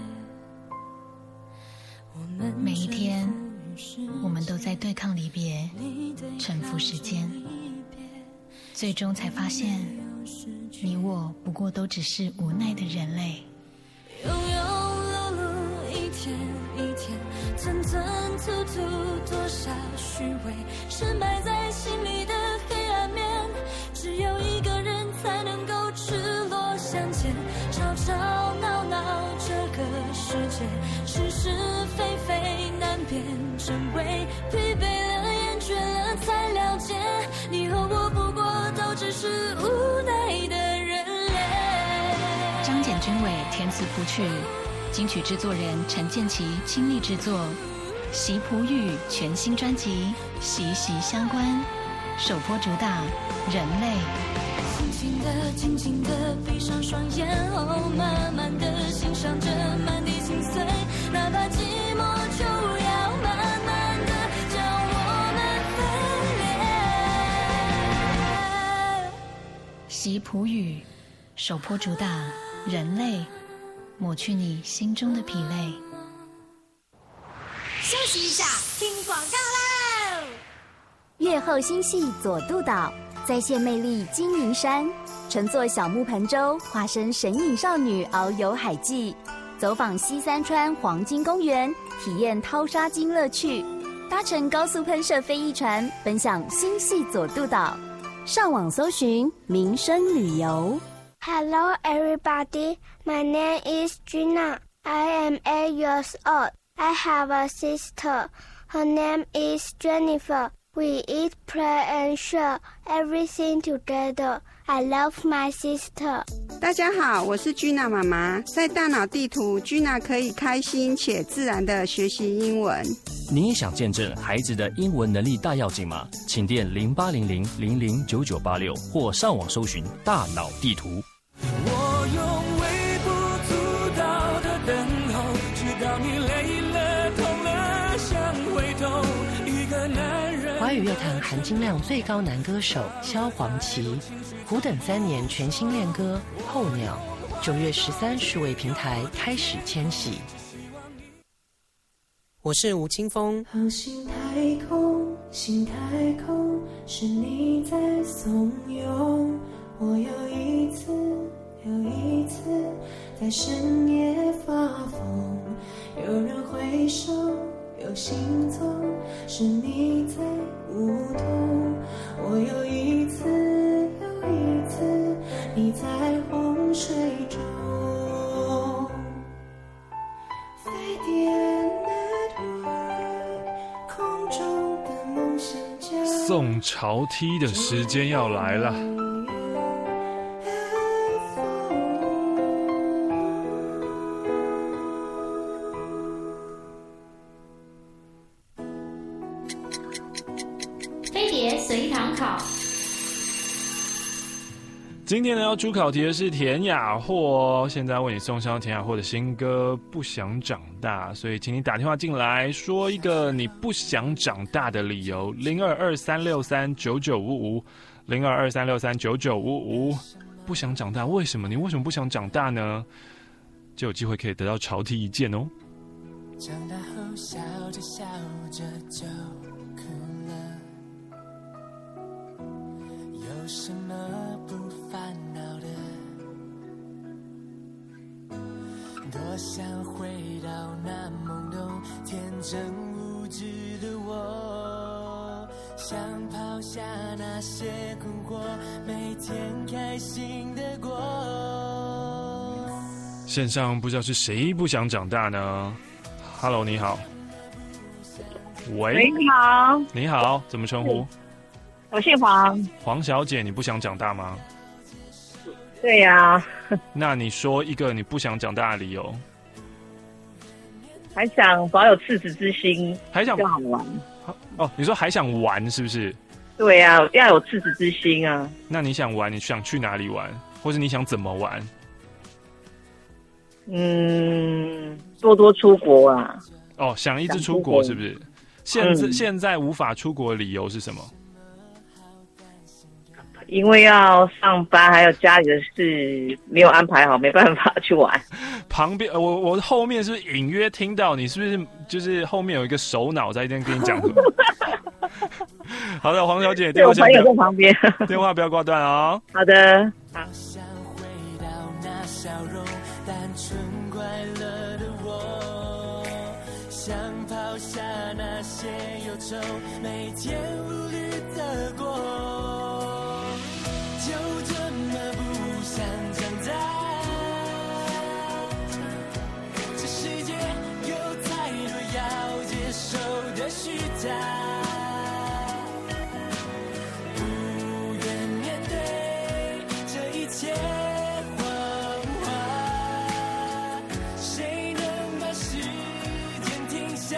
每一天，我们都在对抗离别，臣服时间，最终才发现，你我不过都只是无奈的人类。 庸庸碌碌，一天一天，吞吞吐吐，多少虚伪，深埋在心里的黑暗面，只有一个人才能够赤裸相见。吵吵闹闹，这个世界是是非非难辨，真伪疲惫了，厌倦了，才了解，你和我不过都只是无奈的人类。 张简君伟填词谱曲，金曲制作人陈建骐倾力制作，习普语全新专辑息息相关，首播主打人类。 轻轻的轻轻的闭上双眼，哦，慢慢的欣赏着满地心碎，哪怕寂寞就要慢慢的将我们分裂。 习普语首播主打人类，抹去你心中的疲累。 休息一下，听广告喽！ 月后新戏佐渡岛，再现魅力金银山，乘坐小木盆舟，化身神隐少女遨游海记，走访西三川黄金公园，体验掏沙鲸乐趣，搭乘高速喷射飞翼船，奔向新戏佐渡岛。上网搜寻民生旅游。 Hello, everybody. My name is Gina. I am eight years old. I have a sister. Her name is Jennifer. We eat, play, and share everything together. I love my sister. 大家好，我是 Gina 妈妈。在大脑地图 ，Gina 可以开心且自然地学习英文。 你也想见证孩子的英文能力大跃进吗？请电零八零零零零九九八六或上网搜寻大脑地图。 我用微不足道的等候，直到你累了、痛了，想回头。一个男人。 华语乐坛含金量最高男歌手萧煌奇，苦等三年全新恋歌《候鸟》，九月十三数位平台开始迁徙。 我是吴青峰。 好心太空，心太空，是你在怂恿我又一次又一次在深夜发疯。有人回首，有行踪，是你在舞动。我又一次又一次，你在洪水中。飞碟空中的梦想家， 送潮梯的时间要来了。 飞碟随堂考。 今天呢要出考题的是田雅霍，现在为你送上田雅霍的新歌《不想长大》，所以请你打电话进来，说一个你不想长大的理由，零二二三六三九九五五，零二二三六三九九五五。不想长大，为什么？你为什么不想长大呢？就有机会可以得到潮题一件哦。 长大后笑着笑着就哭了，有什么不烦恼的？多想回到那懵懂天真无知的我，想抛下那些困惑，每天开心的过。 线上不知道是谁不想长大呢？ Hello， 你好。喂， 你好。 你好，怎么称呼？ 我姓黄。 黄小姐，你不想长大吗？ 对呀、啊。 那你说一个你不想长大的理由。 还想保有赤子之心， 还想就好玩。 哦，你说还想玩是不是？ 对呀、啊，要有赤子之心啊。 那你想玩，你想去哪里玩，或者你想怎么玩？ 嗯，多多出国啊。 哦，想一直出国是不是？现在、 嗯、 现在无法出国的理由是什么？ 因为要上班，还有家里的事没有安排好，没办法去玩。 旁边，我我后面是不是隐约听到你是不是就是后面有一个首脑在这边跟你讲什么？好的，黄小姐，电话我朋友在旁边， 电话不要挂断哦。 好的。好想回到那笑容单纯快乐的我，想抛下那些忧愁，每天无虑的过。就这么不想长大，这世界有太多要接受的虚假，不愿面对这一切谎话，谁能把时间停下？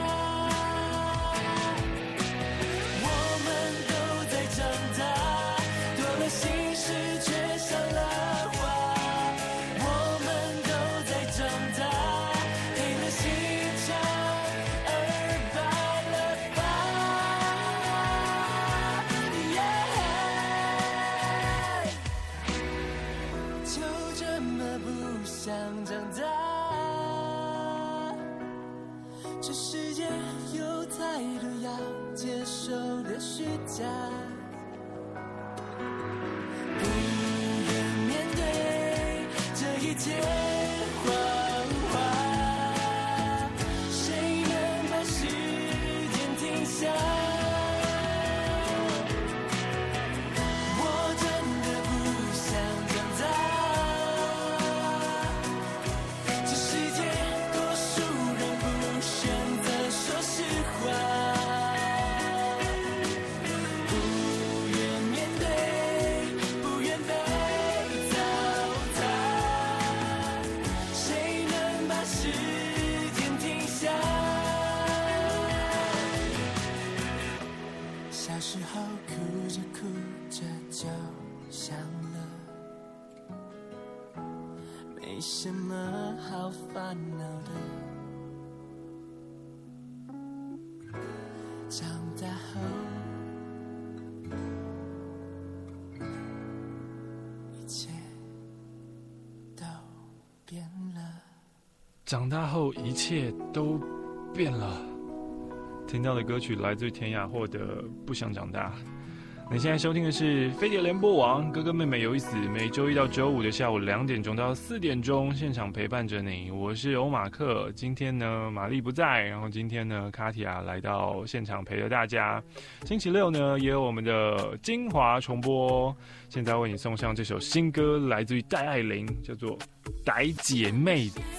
我们都在长大，多了心事却少了话，我们都在长大，黑了心肠而白了发、yeah、就这么不想长大，这世界有太多要接受的虚假，不愿面对这一切谎话，谁能把时间停下？我真的不想长大，这世界多数人不选择说实话，小时候哭着哭着就想了，没什么好烦恼的。长大后，一切都变了。 长大后，一切都变了。听到的歌曲来自田雅霍的《不想长大》。你现在收听的是飞碟联播网，哥哥妹妹有意思，每周一到周五的下午两点钟到四点钟，现场陪伴着你。我是欧马克，今天呢玛丽不在，然后今天呢卡提亚来到现场陪着大家。星期六呢也有我们的精华重播，现在为你送上这首新歌，来自于戴爱玲，叫做《歹姐妹子》。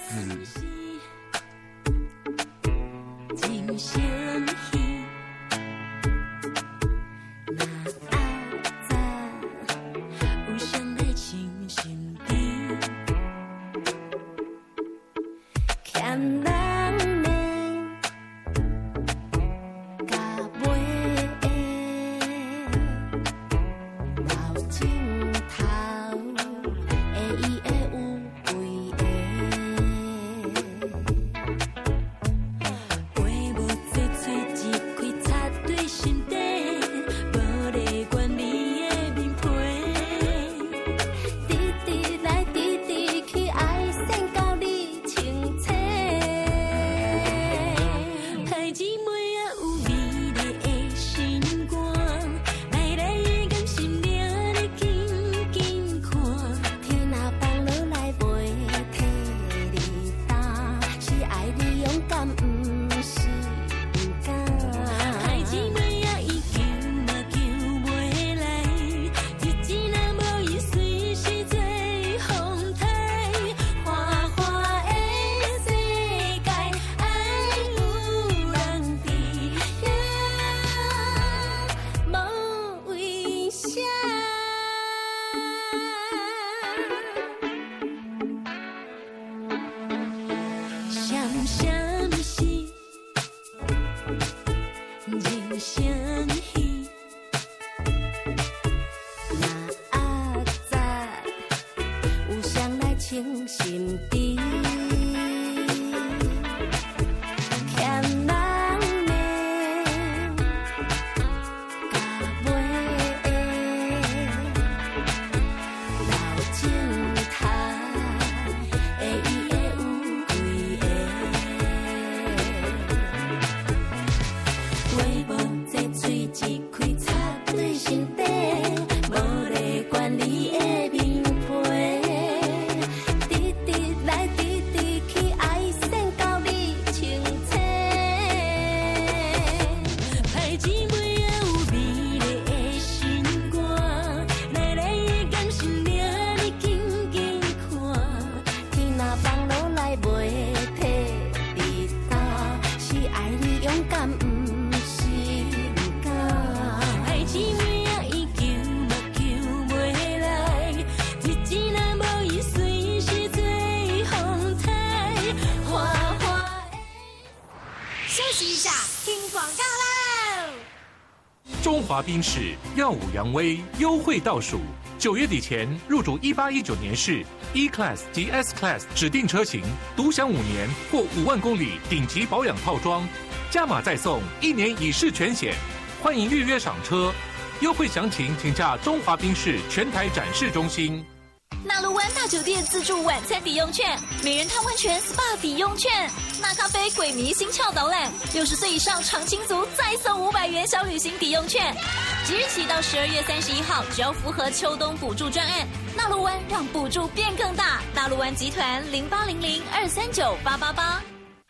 华宾士耀武扬威，优惠倒数，九月底前入主一八一九年式 E-Class 及 S-Class 指定车型，独享五年或五万公里顶级保养套装，加码再送一年乙式全险。欢迎预约赏车，优惠详情请洽中华宾士全台展示中心。 纳卢湾大酒店自助晚餐抵用券，美人汤温泉 S P A 抵用券，纳咖啡鬼迷心窍导览，六十岁以上常青族再送五百元小旅行抵用券。即日起到十二月三十一号，只要符合秋冬补助专案，纳卢湾让补助变更大。纳卢湾集团零八零零二三九八八八。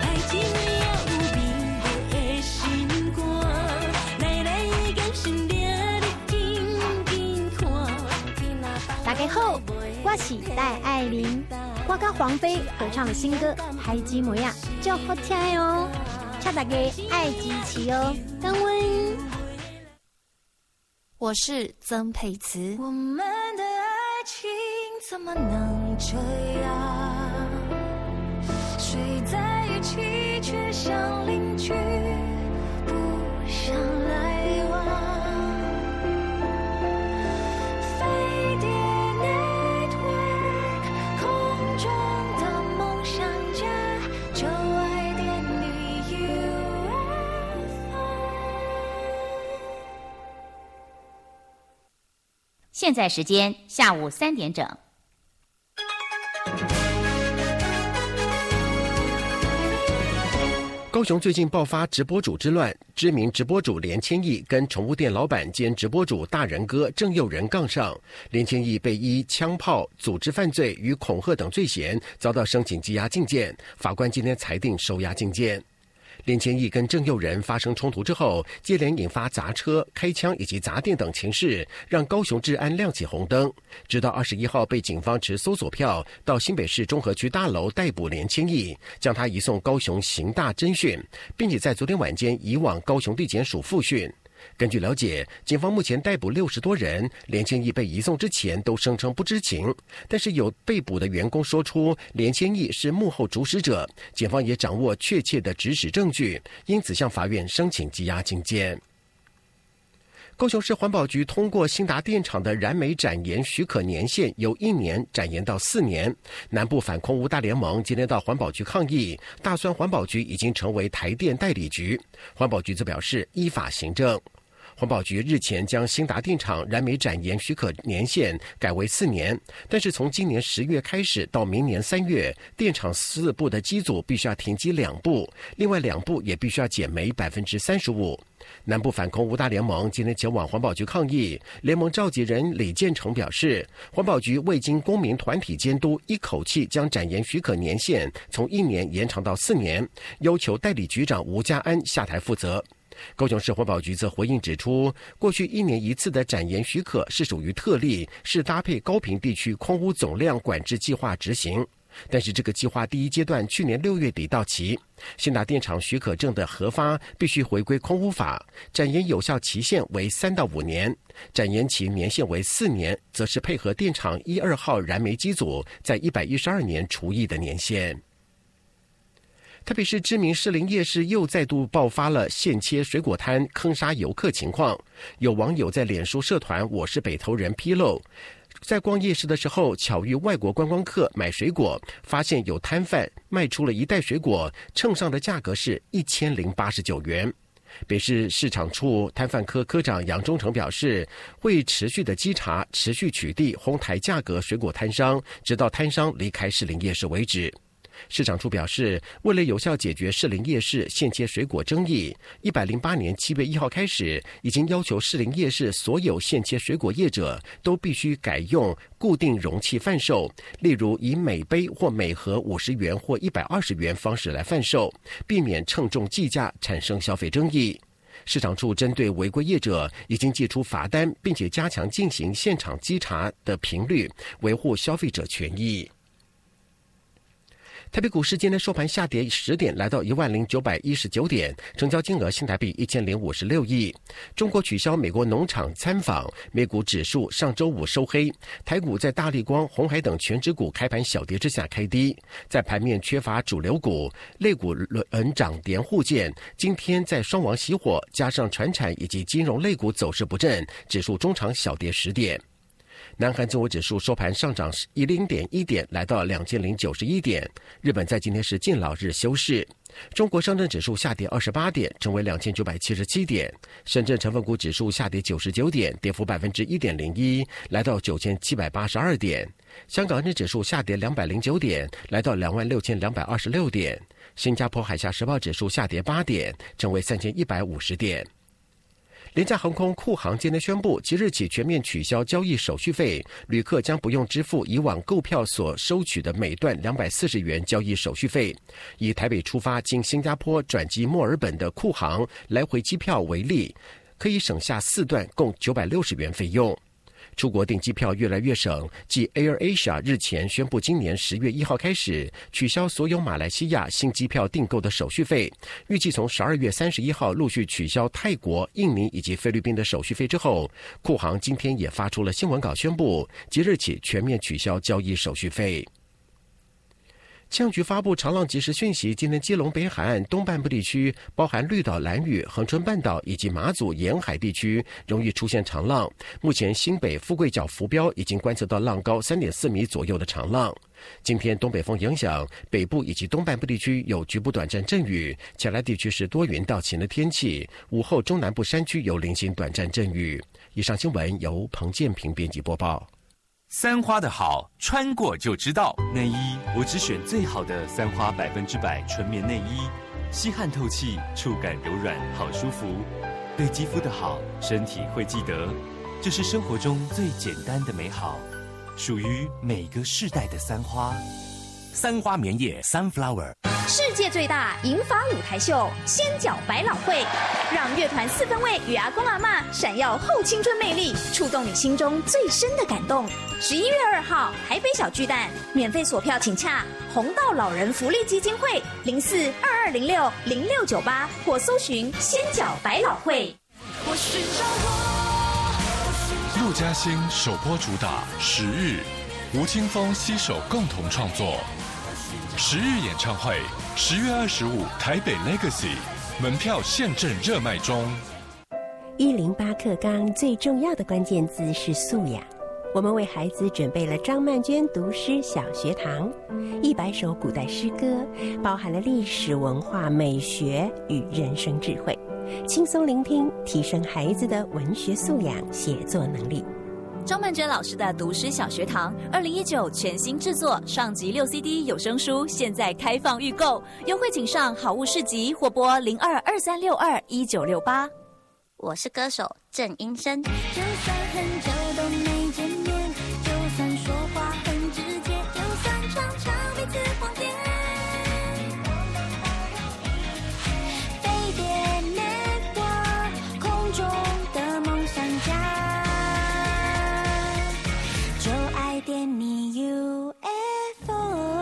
大家好，我是戴爱玲，我跟黄飞合唱的新歌《海基模样》就好听哦，请大家爱支持哦，感恩。 我是曾沛慈。 我们的爱情怎么能这样？睡在一起却像邻居，不想来往。 现在时间下午三点整。 高雄最近爆发直播主之乱，知名直播主连千亿跟宠物店老板兼直播主大人哥郑佑仁杠上，连千亿被依枪炮、组织犯罪与恐吓等罪嫌遭到申请羁押禁见，法官今天裁定收押禁见。连千亿跟郑佑仁发生冲突之后，接连引发砸车、开枪以及砸店等情事，让高雄治安亮起红灯。直到二十一号被警方持搜索票到新北市中和区大楼逮捕连千亿，将他移送高雄刑大侦讯，并且在昨天晚间移往高雄地检署复讯。根据了解，警方目前逮捕六十多人，连千亿被移送之前都声称不知情，但是有被捕的员工说出连千亿是幕后主使者，警方也掌握确切的指使证据，因此向法院申请羁押禁见。高雄市环保局通过兴达电厂的燃煤展延许可年限由一年展延到四年。南部反空污大联盟今天到环保局抗议，大酸环保局已经成为台电代理局，环保局则表示依法行政。环保局日前将兴达电厂燃煤展延许可年限改为四年，但是从今年十月开始到明年三月，电厂四部的机组必须要停机两部，另外两部也必须要减煤百分之三十五。南部反空污大联盟今天前往环保局抗议，联盟召集人李建成表示，环保局未经公民团体监督，一口气将展延许可年限从一年延长到四年，要求代理局长吴家安下台负责。高雄市环保局则回应指出，过去一年一次的展延许可是属于特例，是搭配高屏地区空污总量管制计划执行。但是这个计划第一阶段去年六月底到期，兴达电厂许可证的核发必须回归空污法，展延有效期限为三到五年，展延期年限为四年，则是配合电厂一二号燃煤机组在一百一十二年除役的年限。特别是知名士林夜市又再度爆发了现切水果摊坑杀游客情况，有网友在脸书社团我是北投人披露，在逛夜市的时候巧遇外国观光客买水果，发现有摊贩卖出了一袋水果，称上的价格是一千零八十九元。北市市场处摊贩科科长杨忠诚表示，会持续的稽查，持续取缔哄抬价格水果摊商，直到摊商离开士林夜市为止。市场处表示，为了有效解决士林夜市现切水果争议，一百零八年七月一号开始，已经要求士林夜市所有现切水果业者都必须改用固定容器贩售，例如以每杯或每盒五十元或一百二十元方式来贩售，避免称重计价产生消费争议。市场处针对违规业者已经寄出罚单，并且加强进行现场稽查的频率，维护消费者权益。 台北股市今天收盘下跌十点，来到一万零九百一十九点，成交金额新台币一千零五十六亿。中国取消美国农场参访，美股指数上周五收黑。台股在大立光、鸿海等全指股开盘小跌之下开低，在盘面缺乏主流股，类股轮涨跌互见。今天在双王熄火，加上传产以及金融类股走势不振，指数中场小跌十点。南韩综合指数收盘上涨一零点一点，来到两千零九十一点。日本在今天是敬老日休市。中国上证指数下跌二十八点，成为两千九百七十七点。深圳成分股指数下跌九十九点，跌幅百分之一点零一，来到九千七百八十二点。香港日指数下跌两百零九点，来到两万六千两百二十六点。新加坡海峡时报指数下跌八点，成为三千一百五十点。廉价航空酷航今天宣布，即日起全面取消交易手续费，旅客将不用支付以往购票所收取的每段两百四十元交易手续费。以台北出发经新加坡转机墨尔本的酷航来回机票为例，可以省下四段共九百六十元费用。出国订机票越来越省，继 AirAsia 日前宣布今年十月一号开始取消所有马来西亚新机票订购的手续费，预计从十二月三十一号陆续取消泰国、印尼以及菲律宾的手续费之后，酷航今天也发出了新闻稿宣布，即日起全面取消交易手续费。气象局发布长浪即时讯息，今天基隆北海岸东半部地区，包含绿岛、兰屿、恒春半岛以及马祖沿海地区容易出现长浪。目前新北富贵角浮标已经观测到浪高 三点四米左右的长浪。今天东北风影响，北部以及东半部地区有局部短暂阵雨，其他地区是多云到晴的天气。午后中南部山区有零星短暂阵雨。以上新闻由彭建平编辑播报。 三花的好，穿过就知道。内衣我只选最好的三花百分之百纯棉内衣，吸汗透气，触感柔软，好舒服。对肌肤的好，身体会记得，这是生活中最简单的美好，属于每个世代的三花。三花棉叶 Sunflower。 世界最大银发舞台秀仙脚百老汇，让乐团四分卫与阿公阿嬷闪耀后青春魅力，触动你心中最深的感动。十一月二号，台北小巨蛋，免费索票请洽弘道老人福利基金会零四二二零六零六九八，或搜寻仙脚百老汇。 我寻找我。 陆嘉欣首播主打《十日》，吴青峰携手共同创作。十日演唱会，十月二十五台北 Legacy， 门票现正热卖中。 一零八课纲最重要的关键字是素养。我们为孩子准备了张曼娟读诗小学堂，一百首古代诗歌，包含了历史文化、美学与人生智慧，轻松聆听，提升孩子的文学素养、写作能力。 张曼娟老师的读诗小学堂二零一九全新制作上集六 C D 有声书，现在开放预购，优惠请上好物市集或拨零二二三六二一九六八。 我是歌手郑英生。 就算很久都没见面，就算说话很直接，就算常常彼此晃电，飞碟 Network 空中的梦想家，就爱点你 U F O。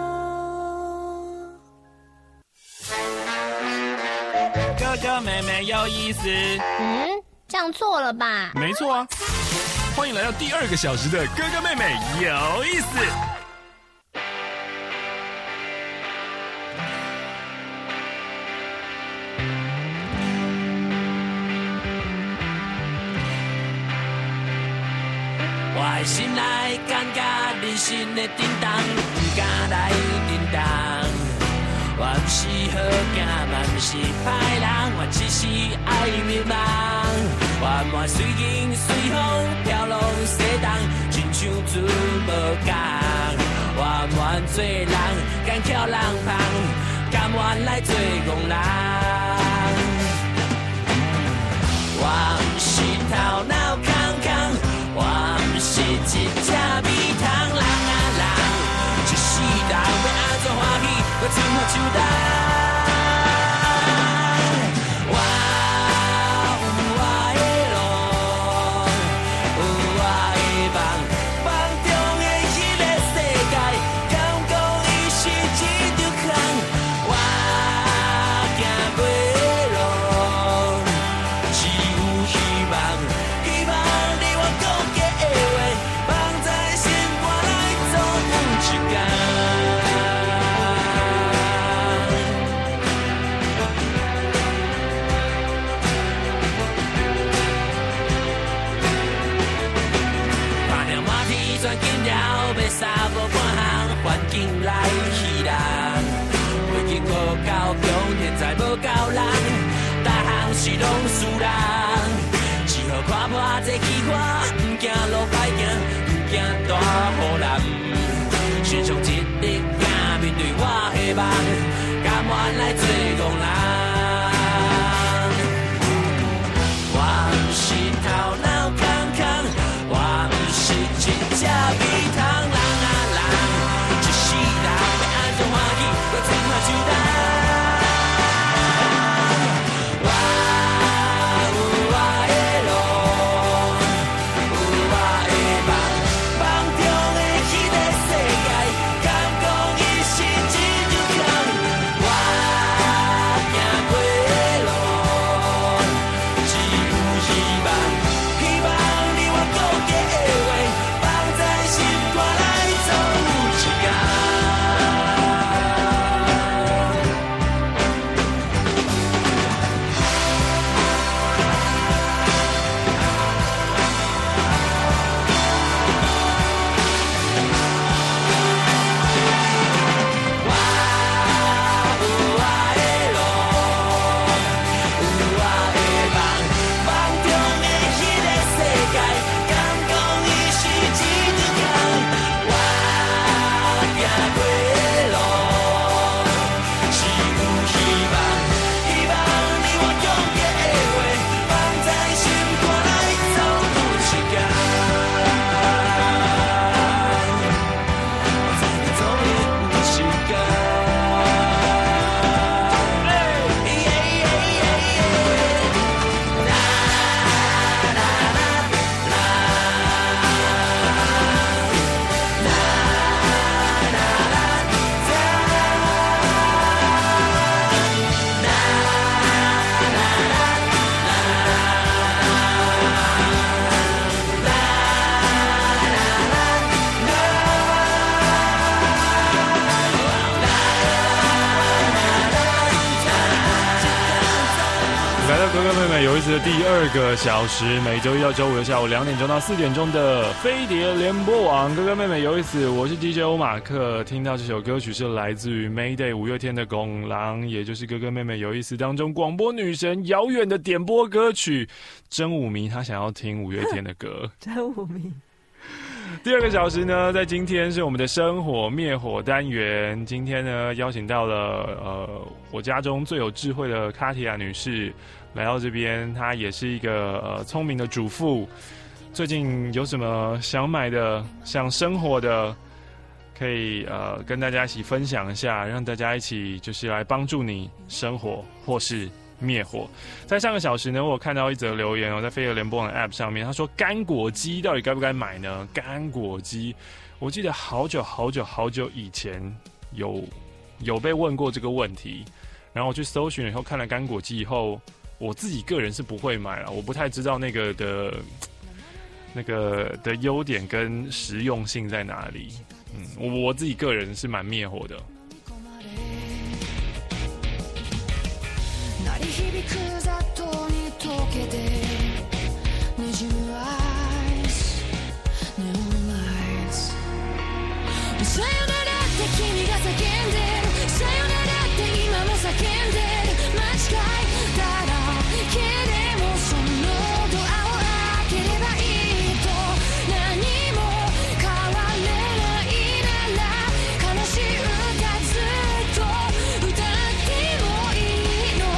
哥哥妹妹有意思。 嗯，这样错了吧？ 没错啊。欢迎来到第二个小时的哥哥妹妹有意思。 我的心内感觉人生的震动，不敢来震动。我不是好囝，嘛不是歹人，我只是爱迷茫。我满随景随风飘浪西东，亲像船无港。我满做人，敢跳人旁，甘愿来做憨人。我不是头脑空空，我不是一只米虫人啊人，一世人要安怎欢喜？我怎么手动？我有我的路，有我的梦，梦中的迄个世界，敢讲伊是一要杀无半项，环境来欺人。环境无够强，天才无够人，大项是拢输人。只好看破这气化，不惊路歹行，不惊大雨淋。寻常一日行，面对我希望，甘愿来做戆人。我不是头脑空空，我不是一只米汤，人啊人，一世人要安怎欢喜，我怎么就难？我有我的路，有我的梦，梦中的迄个世界，敢讲伊是一条巷。我行过的路，只有希望，希望你我讲过的话，放在心肝内，总有一天。 哥哥妹妹有意思的第二个小时，每周一到周五的下午两点钟到四点钟的飞碟联播网。哥哥妹妹有意思，我是 D J 欧马克。听到这首歌曲是来自于 Mayday 五月天的《拱狼》，也就是哥哥妹妹有意思当中广播女神遥远的点播歌曲。真武迷他想要听五月天的歌， 真武迷。 第二个小时呢，在今天是我们的生火灭火单元。今天呢，邀请到了呃我家中最有智慧的卡提亚女士来到这边。她也是一个呃聪明的主妇。最近有什么想买的、想生火的，可以呃跟大家一起分享一下，让大家一起就是来帮助你生火或是灭火。在上个小时呢，我有看到一则留言哦，在飞碟联播网的 App 上面，他说干果机到底该不该买呢？干果机，我记得好久好久好久以前有有被问过这个问题，然后我去搜寻了以后，看了干果机以后，我自己个人是不会买了，我不太知道那个的那个的优点跟实用性在哪里。嗯，我我自己个人是蛮灭火的。 鳴り響く雑踏に溶けてにじむアイス Neon lights さよならって君が叫んでるさよならって今も叫んでる間違いだらけでもそのドアを開ければいいと何も変われないなら悲しい歌ずっと歌ってもいいの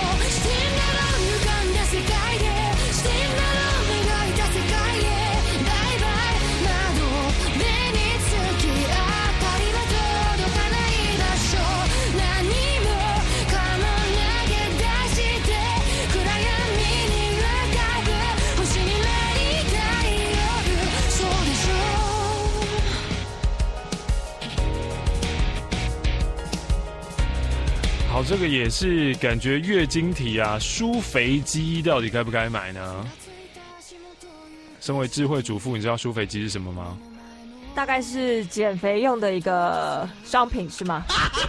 好，这个也是感觉月经题啊，舒肥机到底该不该买呢？身为智慧主妇，你知道舒肥机是什么吗？ 大概是减肥用的一个商品是吗？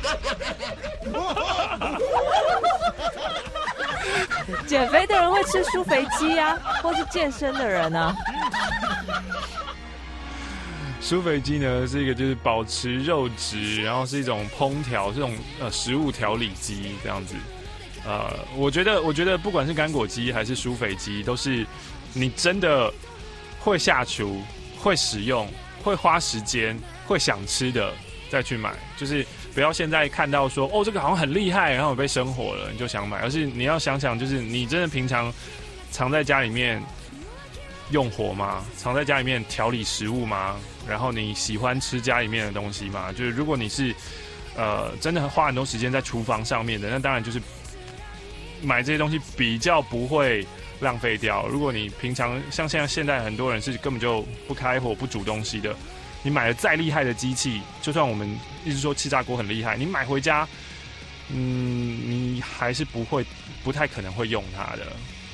减肥的人会吃舒肥鸡啊，或是健身的人啊。 舒肥鸡呢是一个就是保持肉质，然后是一种烹调这种呃食物调理鸡这样子。呃，我觉得我觉得不管是干果鸡还是舒肥鸡，都是你真的会下厨、会使用、会花时间、会想吃的再去买，就是不要现在看到说哦这个好像很厉害，然后被生火了你就想买，而是你要想想，就是你真的平常常在家里面用火吗？常在家里面调理食物吗？然后你喜欢吃家里面的东西吗？就是如果你是呃真的花很多时间在厨房上面的，那当然就是买这些东西比较不会浪费掉。如果你平常像现在现在很多人是根本就不开火不煮东西的，你买了再厉害的机器，就算我们一直说气炸锅很厉害，你买回家，嗯，你还是不会不太可能会用它的。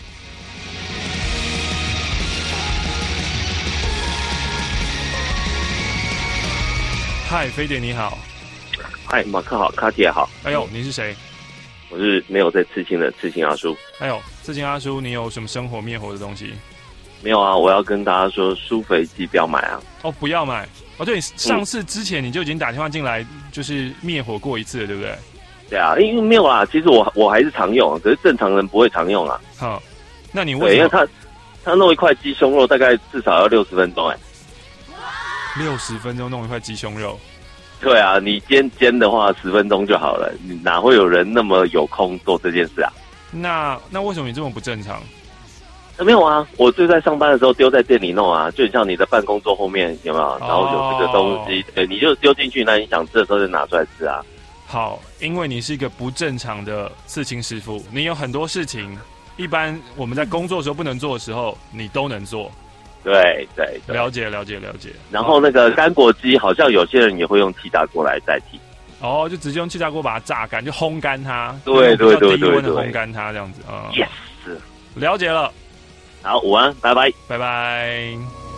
嗨，飞碟你好。 嗨，马克好，卡姐好。 哎呦，你是谁？ 我是没有在刺青的刺青阿叔。 哎呦，刺青阿叔，你有什么生火灭火的东西？ 没有啊，我要跟大家说，舒肥鸡不要买啊。 哦，不要买。哦，对，上次之前你就已经打电话进来，就是灭火过一次了，对不对？ 对啊，因为没有啦，其实我我还是常用，可是正常人不会常用啊。 好，那你为什么？ 因为他他弄一块鸡胸肉大概至少要六十分钟哎。 六十分钟弄一块鸡胸肉？ 对啊，你煎煎的话十分钟就好了，你哪会有人那么有空做这件事啊？ 那那为什么你这么不正常？ 没有啊，我就在上班的时候丢在店里弄啊，就很像你的办公桌后面有没有？然后有这个东西，对，你就丢进去，那你想吃的时候就拿出来吃啊。 好，因为你是一个不正常的刺青师傅，你有很多事情，一般我们在工作的时候不能做的时候，你都能做。 对对对， 了解了解了解。 然后那个干果鸡，好像有些人也会用气炸锅来代替。 哦，就直接用气炸锅把它榨干，就烘干它。 对对对对对， 低温的烘干它这样子啊。 Yes， 了解了。 好，午安，拜拜， 拜拜。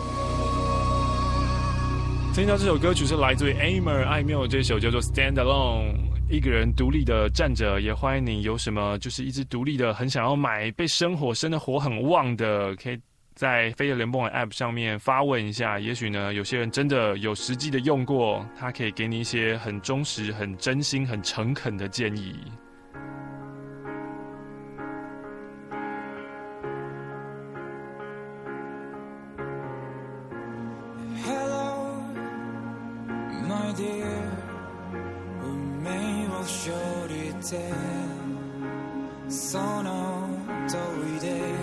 听到这首歌曲是来自于 Aimer 艾缪，这首叫做 Stand Alone， 一个人独立的站着。也欢迎你有什么就是一直独立的很想要买，被生火生的火很旺的，可以在飞碟联播网 App 上面发问一下，也许呢有些人真的有实际的用过，他可以给你一些很忠实、很真心、很诚恳的建议。 Hello, my dear, we may well show it sono toide.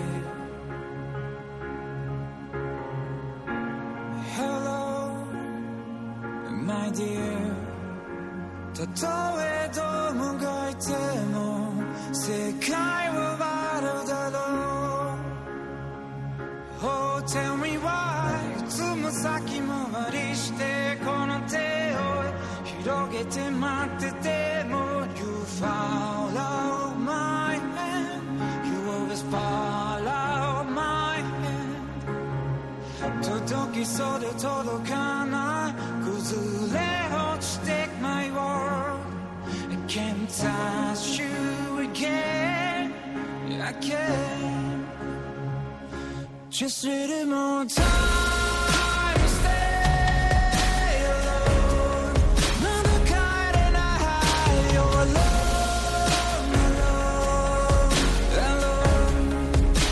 Hello, my dear, たとえどうもがいても世界はあるだろう。Oh, tell me why いつも先回りしてこの手を広げて待ってても You follow my hand, you always follow my hand. 届きそうで届かない崩れ落ちて my world. I can't touch you again, I can't. Just a little more time to stay alone. Never kind and I, you're alone, alone, alone.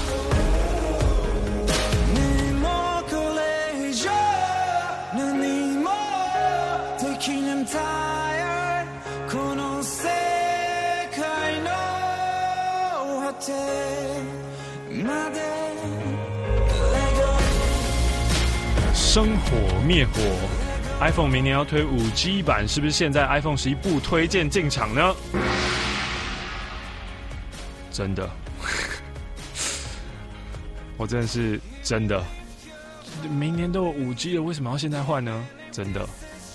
何もこれ以上何もできない tired この世界の果てまで生火灭火 ，iPhone 明年要推 五 G 版，是不是现在 iPhone 十一不推荐进场呢？真的，我真的是真的，明年都有 五 G 了，为什么要现在换呢？真的，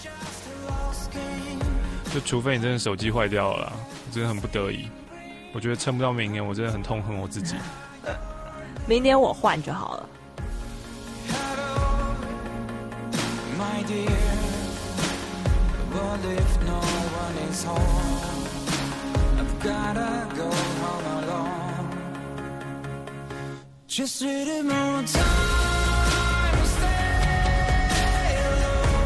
就除非你真的手机坏掉了啦，真的很不得已。我觉得撑不到明年，我真的很痛恨我自己。 明年我换就好了。 My dear, what if no one is home? I've gotta go home alone. Just a little more time to stay alone.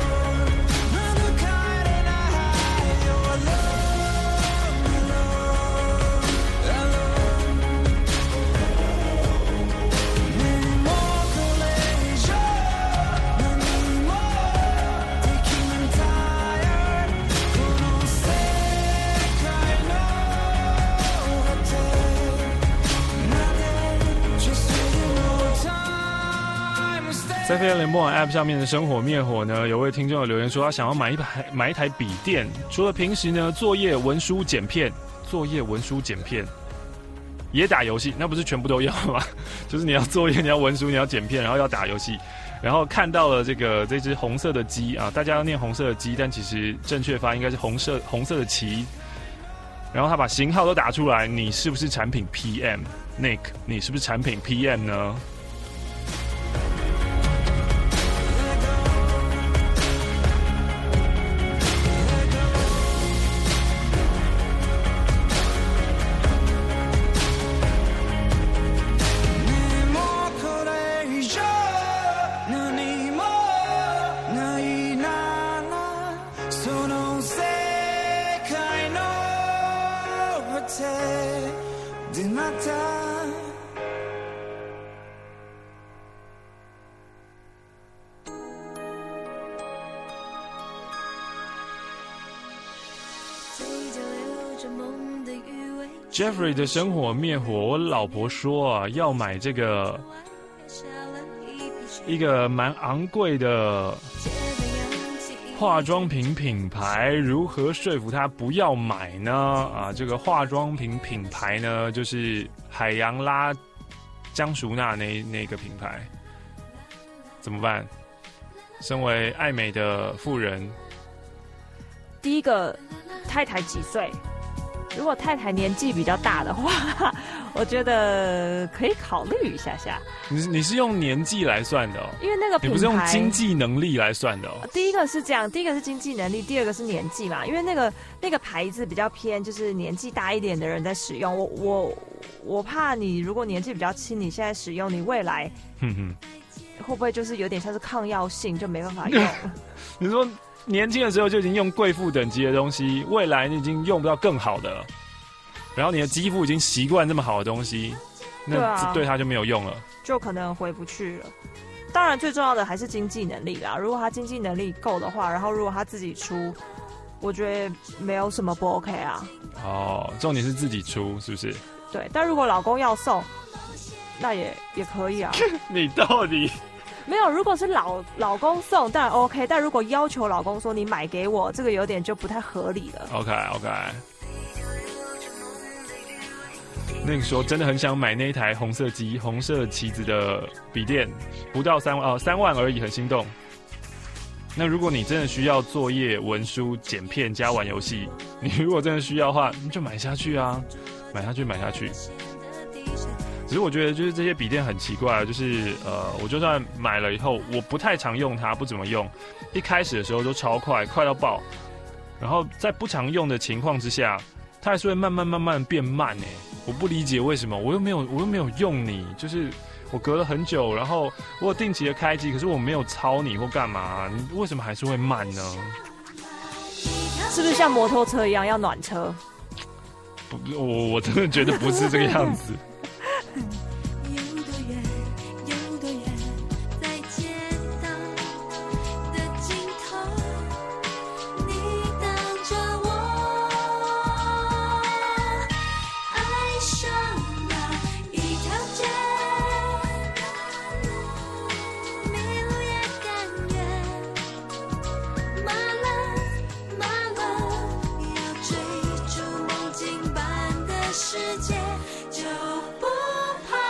在飞人联播网 App 上面的生火灭火呢，有位听众有留言说他想要买一台买一台笔电，除了平时呢作业文书剪片，作业文书剪片也打游戏，那不是全部都要吗？就是你要作业，你要文书，你要剪片，然后要打游戏。然后看到了这个这只红色的鸡啊，大家要念红色的鸡，但其实正确发音应该是红色红色的旗。然后他把型号都打出来，你是不是产品 P M Nick？ 你是不是产品 P M 呢？Jeffrey 的生火灭火，我老婆说啊，要买这个一个蛮昂贵的化妆品品牌，如何说服她不要买呢？啊，这个化妆品品牌呢，就是海洋拉姜淑娜那那个品牌，怎么办？身为爱美的妇人， 第一个太太几岁？如果太太年纪比较大的话，我觉得可以考虑一下下。 你你是用年纪来算的哦？ 因为那个品牌， 你不是用经济能力来算的哦？ 第一个是这样，第一个是经济能力，第二个是年纪嘛。因为那个那个牌子比较偏，就是年纪大一点的人在使用。我我我怕你如果年纪比较轻，你现在使用，你未来哼哼会不会就是有点像是抗药性，就没办法用？ 你说年轻的时候就已经用贵妇等级的东西，未来你已经用不到更好的了，然后你的肌肤已经习惯这么好的东西，那对啊， 对它就没有用了， 就可能回不去了。当然最重要的还是经济能力啦，如果他经济能力够的话，然后如果他自己出，我觉得没有什么不 OK 啊。 哦，重点是自己出，是不是？ 对，但如果老公要送，那也也可以啊。 你到底？ 没有，如果是老老公送当然 OK， 但如果要求老公说你买给我，这个有点就不太合理了。 OK OK。那个说真的很想买那一台红色机、红色旗子的笔电，不到三万哦，三万而已，很心动。那如果你真的需要作业、文书、剪片加玩游戏，你如果真的需要的话，你就买下去啊，买下去，买下去。只是我觉得就是这些笔电很奇怪，就是呃，我就算买了以后，我不太常用它，不怎么用。一开始的时候都超快，快到爆。然后在不常用的情况之下，它还是会慢慢慢慢变慢哎。我不理解为什么，我又没有我又没有用你，就是我隔了很久，然后我有定期的开机，可是我没有操你或干嘛，你为什么还是会慢呢？ 是不是像摩托车一样要暖车？ 不，我我真的觉得不是这个样子。 有多远，有多远，在街道的尽头，你等着我。爱上了一条街，迷路也甘愿。My love, my love， 要追逐梦境般的世界，就不怕。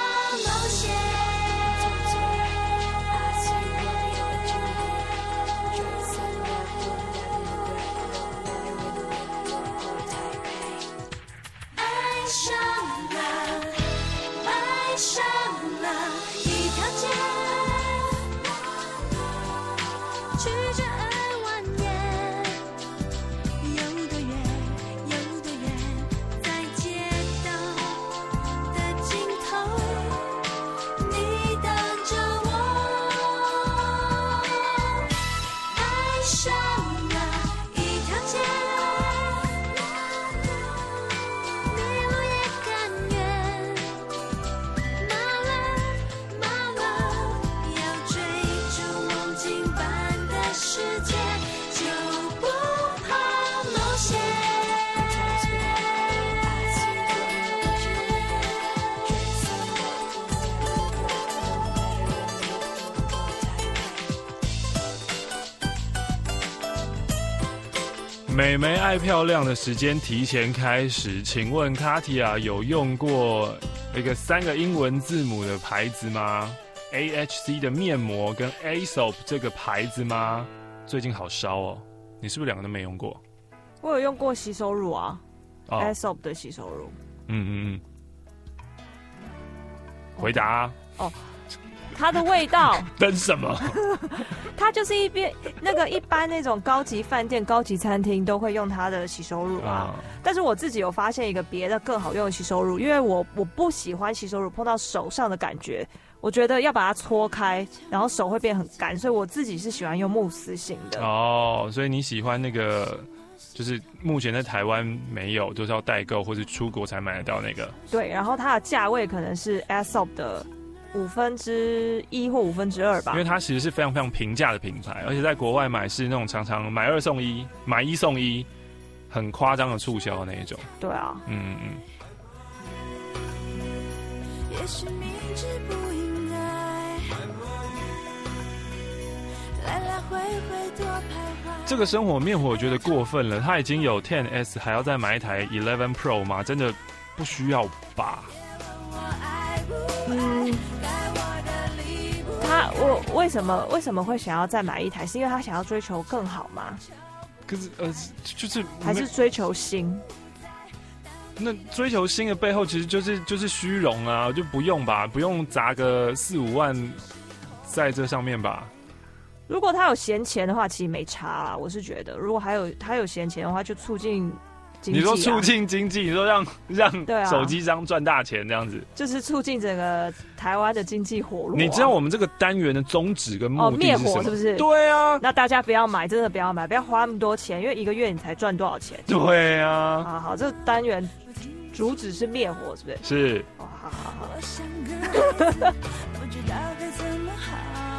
美眉爱漂亮的时间提前开始，请问卡提亚有用过一个三个英文字母的牌子吗 ？A H C 的面膜跟 Aesop 这个牌子吗？最近好烧哦，你是不是两个都没用过？ 我有用过洗手乳啊、 哦、 ，Aesop 的洗手乳。 嗯嗯嗯。回答、啊、 哦。它的味道等什么？ 它就是一边那个一般那种高级饭店、高级餐厅都会用它的洗手乳啊。嗯、但是我自己有发现一个别的更好用的洗手乳，因为我我不喜欢洗手乳碰到手上的感觉，我觉得要把它搓开，然后手会变很干，所以我自己是喜欢用慕斯型的。哦， 所以你喜欢那个？就是目前在台湾没有，都是要代购或是出国才买得到那个。 对，然后它的价位可能是 Aesop 的五分之一或五分之二吧， 因为它其实是非常非常平价的品牌，而且在国外买是那种常常买二送一、买一送一，很夸张的促销那一种。 对啊， 嗯嗯。 也许明知不应该，来来回回多徘徊。 这个生活面火我觉得过分了，它已经有 Ten S， 还要再买一台 Eleven Pro 吗？真的不需要吧？ 嗯，他我为什么为什么会想要再买一台？是因为他想要追求更好吗？ 可是呃，就是还是追求新？ 那追求新的背后，其实就是就是虚荣啊，就不用吧，不用砸个四五万在这上面吧。 如果他有闲钱的话，其实没差啊。我是觉得，如果还有他有闲钱的话，就促进经济、啊。 你说促进经济，你说让让手机商赚大钱这样子， 就是促进整个台湾的经济活络、啊。 你知道我们这个单元的宗旨跟目的是什么？ 哦，灭火是不是？ 对啊。 那大家不要买，真的不要买，不要花那么多钱，因为一个月你才赚多少钱？ 对啊。 好好，这单元主旨是灭火，是不是？ 是。 哦，好好好。 不知道该怎么好。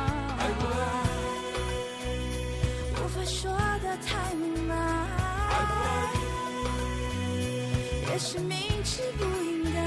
无法说的太明白，也是明知不应该，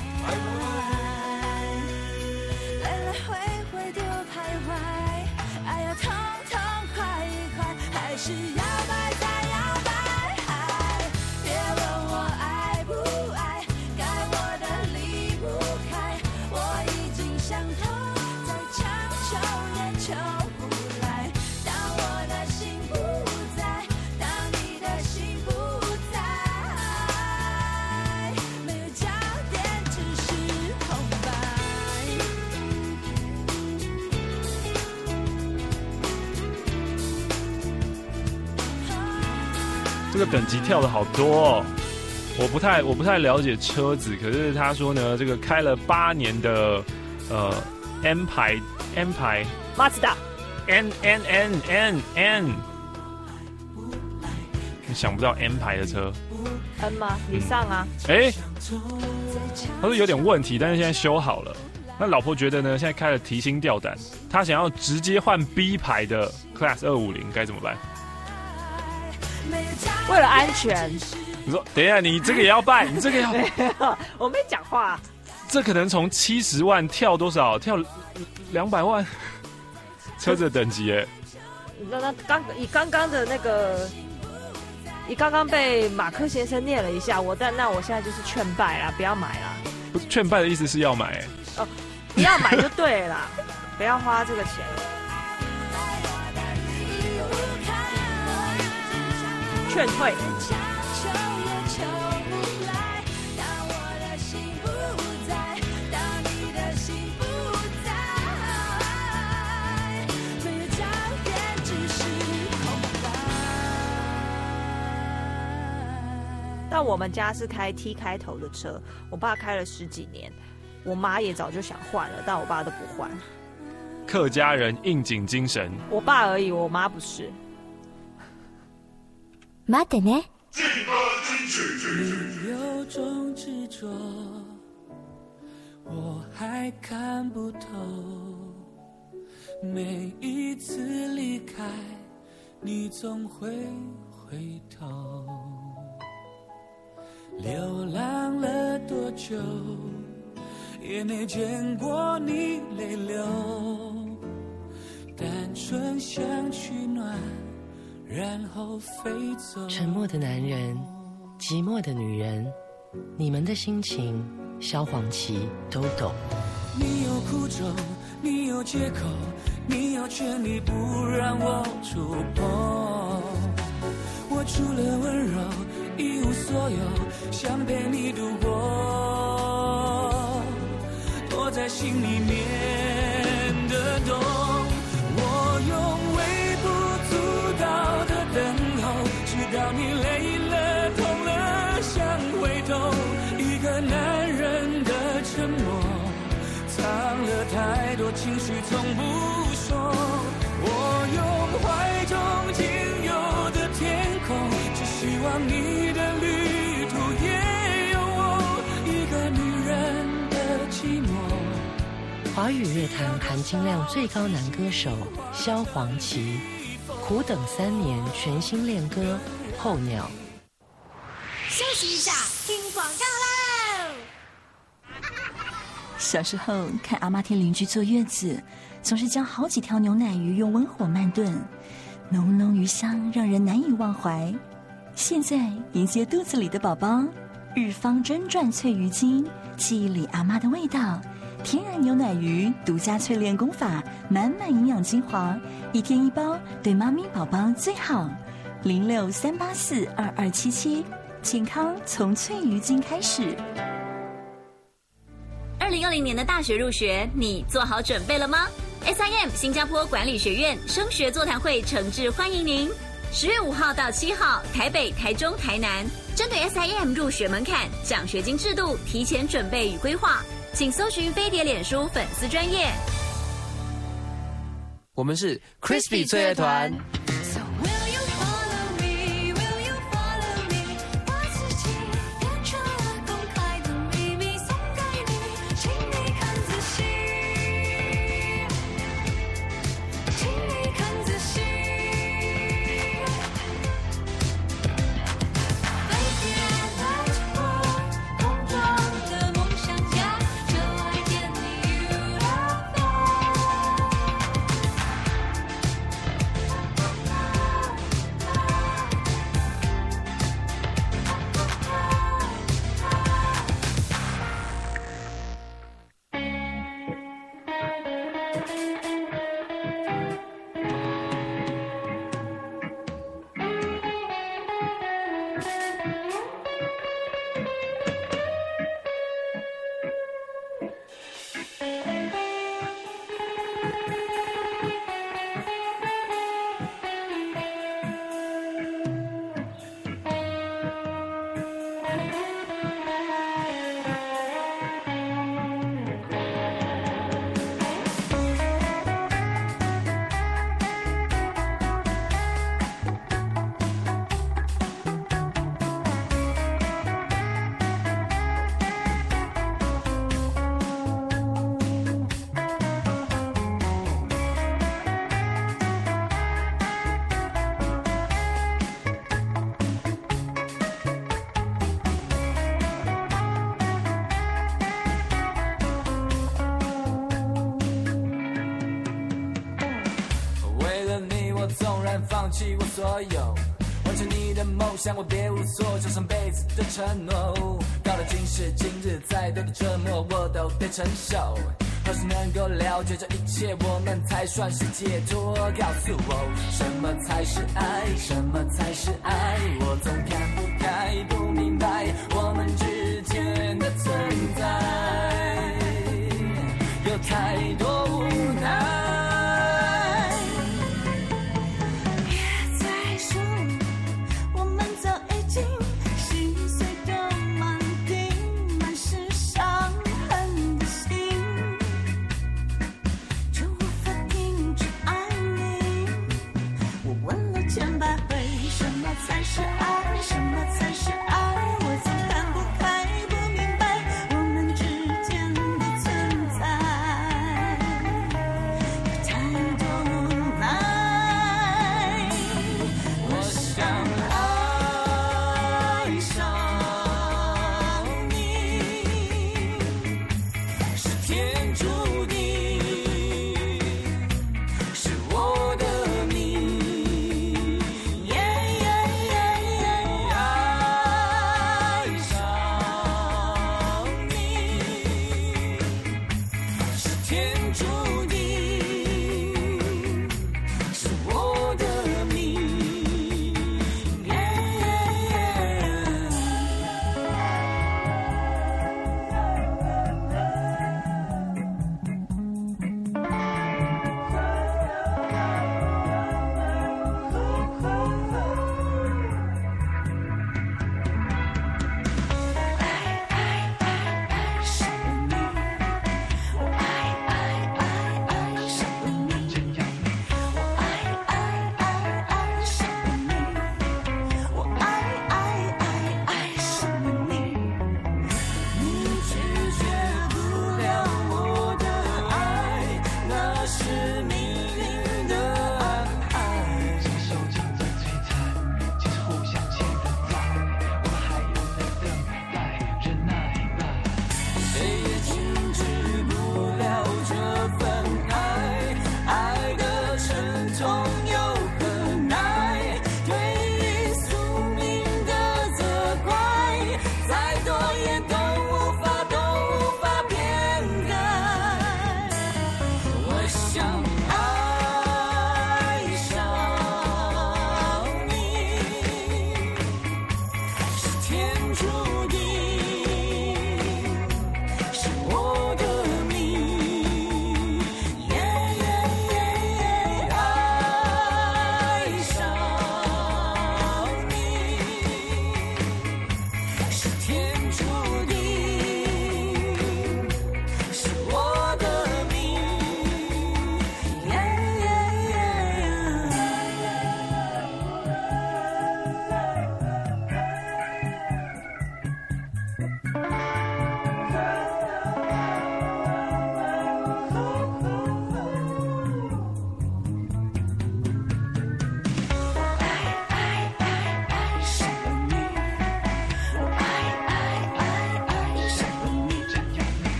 来来回回多徘徊，爱要痛痛快快，还是摇摆再摇摆。别问我爱不爱，该我的离不开，我已经想通，再强求也求不来。当我的心不在，当你的心不在，没有焦点，只是空白。 这个等级跳的好多哦，我不太我不太了解车子，可是他说呢，这个开了八年的呃 M 牌 M 牌马自达 N N N N N， 你想不到 M 牌的车 N 吗？你上啊？ 哎、欸，他说有点问题，但是现在修好了。那老婆觉得呢，现在开了提心吊胆，她想要直接换 B 牌的 Class 二五零，该怎么办？ 为了安全， 你说等一下，你这个也要办，你这个要， 我没讲话。 这可能从七十万跳多少？跳两百万，车子的等级耶。 那那刚以刚刚的那个，以刚刚被马克先生念了一下，我但那我现在就是劝败啦，不要买啦。 不，劝败的意思是要买。 哦，不要买就对了啦，不要花这个钱。劝退。但我们家是开 T 开头的车，我爸开了十几年，我妈也早就想换了，但我爸都不换。 客家人应景精神， 我爸而已，我妈不是。 待ってね。 你有种执着，我还看不透。每一次离开，你总会回头。流浪了多久，也没见过你泪流。单纯想取暖， 然后飞走。 沉默的男人，寂寞的女人，你们的心情，萧煌奇都懂。 你有苦衷，你有借口，你有权利不让我触碰。我除了温柔一无所有，想陪你度过，躲在心里面的洞。我用微不足道的等候，直到你累了痛了想回头。一个男人的沉默，藏了太多情绪从不说。我用怀中仅有的天空，只希望你的旅途也有我一个女人的寂寞。 华语乐坛含金量最高男歌手萧煌奇，苦等三年全新恋歌《候鸟》。 休息一下，听广告喽。 小时候看阿妈替邻居坐月子，总是将好几条牛奶鱼用温火慢炖，浓浓鱼香让人难以忘怀。现在迎接肚子里的宝宝，日方真传脆鱼精，记忆里阿妈的味道，天然牛奶鱼独家淬炼功法，满满营养精华，一天一包，对妈咪宝宝最好。零六三八四二二七七，健康从淬鱼精开始。 二零二零年的大学入学，你做好准备了吗 ？S I M 新加坡管理学院升学座谈会诚挚欢迎您。十月五号到七号，台北、台中、台南，针对 S I M 入学门槛、奖学金制度提前准备与规划，请搜寻飞碟脸书粉丝专页。 我们是 Crispy 脆乐团。 放弃我所有，完成你的梦想，我别无所求，上辈子的承诺。到了今时今日，再多的折磨我都得承受。何时能够了解这一切，我们才算是解脱？告诉我，什么才是爱？什么才是爱？我总看不开，不明白我们之间的存在，有太多无奈。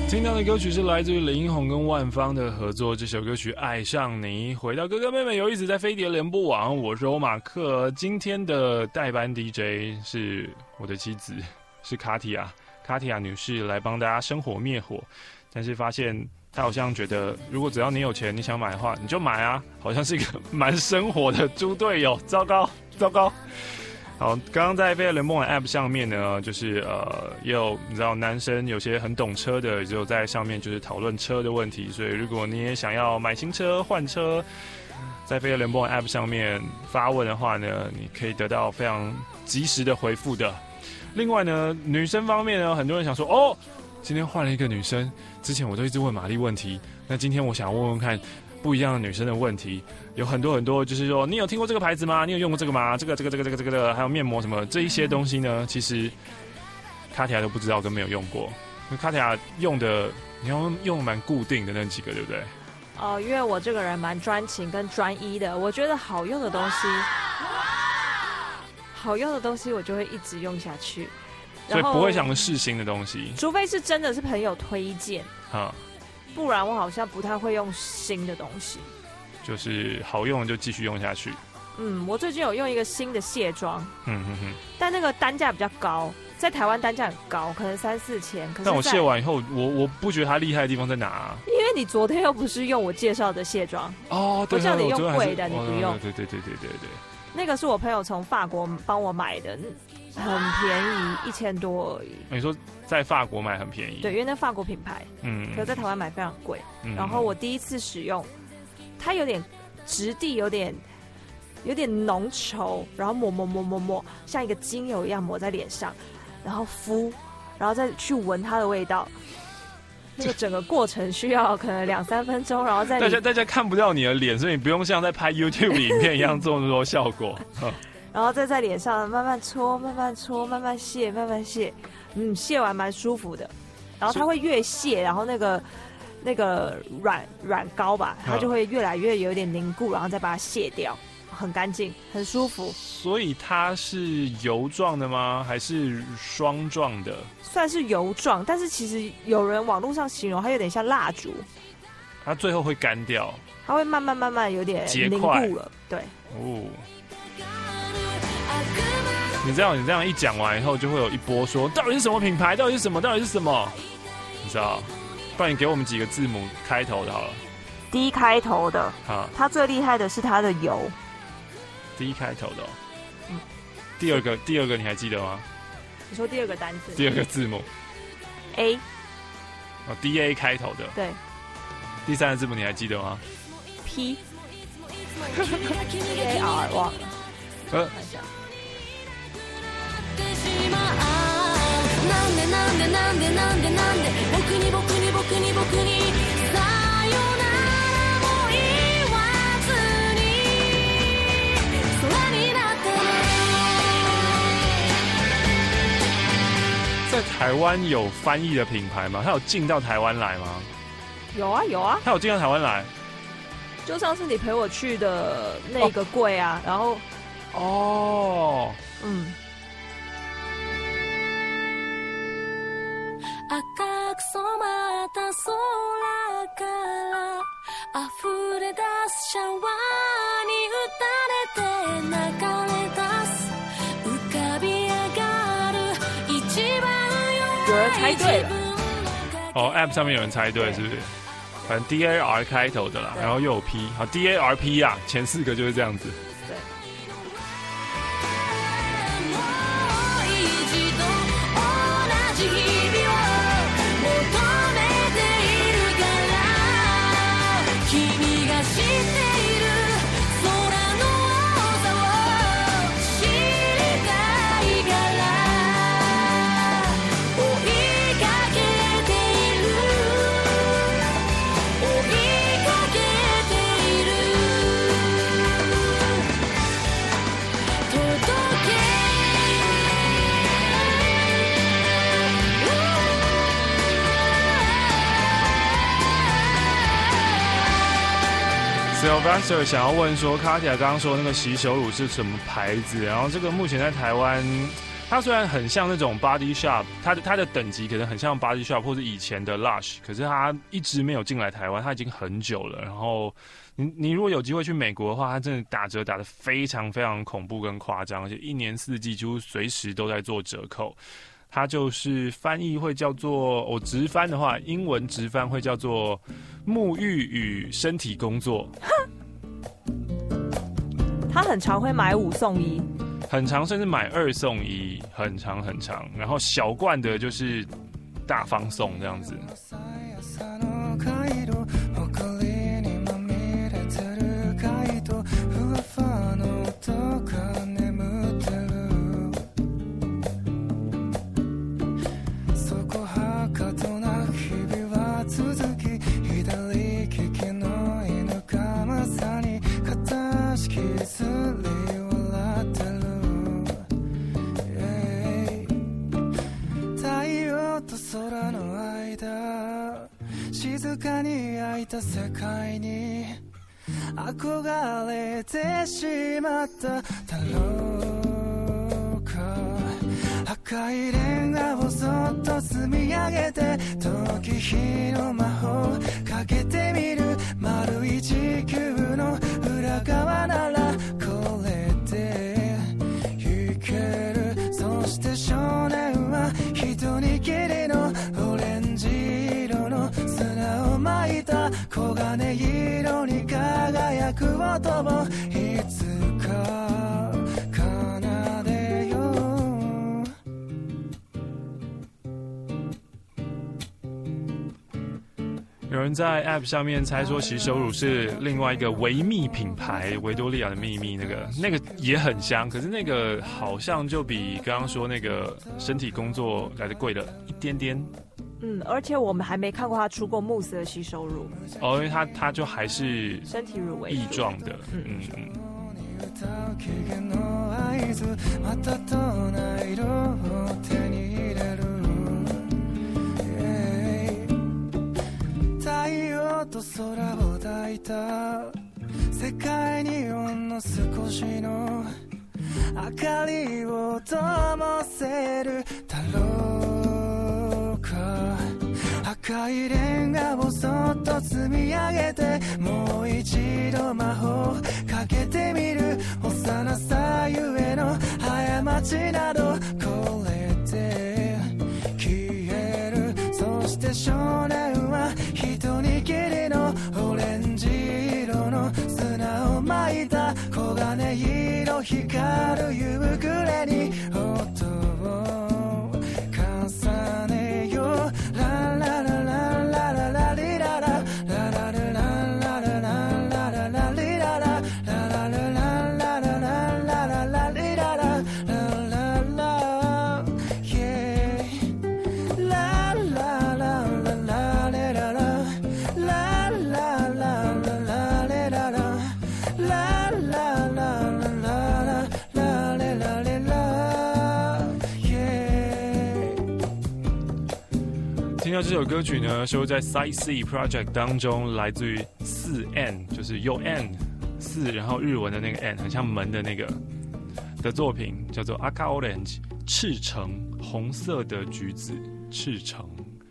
听到的歌曲是来自于林英宏跟万芳的合作，这首歌曲《爱上你》。回到哥哥妹妹有意思在飞碟联播网，我是欧马克。今天的代班 D J 是我的妻子，是卡提亚，卡提亚女士来帮大家生火灭火。但是发现她好像觉得，如果只要你有钱，你想买的话，你就买啊，好像是一个蛮生活的猪队友。糟糕，糟糕。好，刚刚在飞碟联播网 App 上面呢，就是呃，也有你知道男生有些很懂车的，就在上面就是讨论车的问题。所以如果你也想要买新车换车，在飞碟联播网 App 上面发问的话呢，你可以得到非常及时的回复的。另外呢，女生方面呢，很多人想说，哦，今天换了一个女生，之前我都一直问玛丽问题，那今天我想问问看不一样的女生的问题。有很多很多，就是说，你有听过这个牌子吗？你有用过这个吗？这个、这个、这个、这个、这个的，还有面膜什么这一些东西呢？其实卡提亚都不知道跟没有用过。因为卡提亚用的，你要用蛮固定的那几个，对不对？ 哦、呃，因为我这个人蛮专情跟专一的，我觉得好用的东西，好用的东西我就会一直用下去， 所以不会想试新的东西， 除非是真的是朋友推荐， 哈， 不然我好像不太会用新的东西。 就是好用就继续用下去。 嗯，我最近有用一个新的卸妆， 嗯哼哼， 但那个单价比较高，在台湾单价很高，可能三四千。可是但我卸完以后，我我不觉得它厉害的地方在哪、啊？ 因为你昨天又不是用我介绍的卸妆哦，对， 我叫你用贵的，你不用。 对对对对对对。 那个是我朋友从法国帮我买的，很便宜，一千多而已。 你说在法国买很便宜？ 对，因为那法国品牌， 嗯， 可是在台湾买非常贵。 嗯， 然后我第一次使用，它有点质地，有点有点浓稠，然后抹抹抹抹抹，像一个精油一样抹在脸上，然后敷，然后再去闻它的味道。那个整个过程需要可能两三分钟，然后再大家大家看不到你的脸，所以你不用像在拍 YouTube 影片一样做那么多效果。 然后再在脸上慢慢搓，慢慢搓，慢慢卸，慢慢卸，嗯，卸完蛮舒服的。然后它会越卸，然后那个那个软软膏吧，它就会越来越有点凝固，然后再把它卸掉，很干净，很舒服。 所以它是油状的吗？还是霜状的？ 算是油状，但是其实有人网络上形容它有点像蜡烛， 它最后会干掉， 它会慢慢慢慢有点凝固了。对， 哦。你这样你这样一讲完以后，就会有一波说到底是什么品牌，到底是什么，到底是什么？你知道？不然你给我们几个字母开头的好了。 D 开头的， 啊， 它最厉害的是它的油。 D 开头的、哦， 嗯。 第二个，第二个你还记得吗？ 你说第二个单词？ 第二个字母 A。 哦 ，D A 开头的。 对。 第三个字母你还记得吗 ？P。A R 忘了。呃。看一下。なんでなんでなんでなんでなんで僕に僕に僕に僕にさよならも言わずに空になって在台湾有翻译的品牌吗？它有进到台湾来吗？ 有啊有啊， 它有进到台湾来。 就上次你陪我去的那个柜啊，哦、然后哦， 嗯。 赤く染まった空から溢れ出すシャワーに打たれて流れ出す浮かび上がる一番有人猜对了哦 App 上面有人猜对是不是？反正 D A R 开头的啦，然后又有 P， 好 D A R P 啊，前四个就是这样子。 对。 Sylvester 想要问说，卡提亚刚刚说那个洗手乳是什么牌子？然后这个目前在台湾它虽然很像那种 Body Shop， 它的它的等级可能很像 Body Shop 或者以前的 Lush， 可是它一直没有进来台湾，它已经很久了。然后你你如果有机会去美国的话，它真的打折打得非常非常恐怖跟夸张，而且一年四季几乎随时都在做折扣。它就是翻译会叫做，我、哦、直翻的话，英文直翻会叫做沐浴与身体工作。 他很常会买五送一， 很常甚至买二送一，很长很长。然后小罐的就是大方送这样子。 静かに開いた世界に憧れてしまっただろうか。赤いレンガをそっと積み上げて時日の魔法かけてみる。丸い地球の裏側ならこれでいける。そして少年は一握りのオレンジ色の砂を巻いた黄金色に輝く音をいつか奏でよう。 有人在 App 上面猜说洗手乳是另外一个维密品牌维多利亚的秘密，那个那个也很香，可是那个好像就比刚刚说那个身体工作来的贵了一点点。 嗯，而且我们还没看过他出过慕斯的洗手乳哦，因为他他就还是身体乳为液状的，嗯嗯嗯。 太陽と空を抱いた世界にほんの少しの明かりを灯せるだろうか。赤いレンガをそっと積み上げてもう一度魔法かけてみる。幼さゆえの過ちなどこれで消える。そして少年は一握りのオレンジ色の砂を巻いた黄金色光る夕暮れに音を重ねよう。ラララララララリラララララララララララリラララララララララララリラララララ yeah ラララララレラララララララレララララララララレラレラ yeah。 听到这首歌曲呢，收在 Side C Project 当中，来自于四 N， 就是 Yo N 四，然后日文的那个 N， 很像门的那个的作品，叫做 Aka Orange， 赤橙，红色的橘子，赤橙。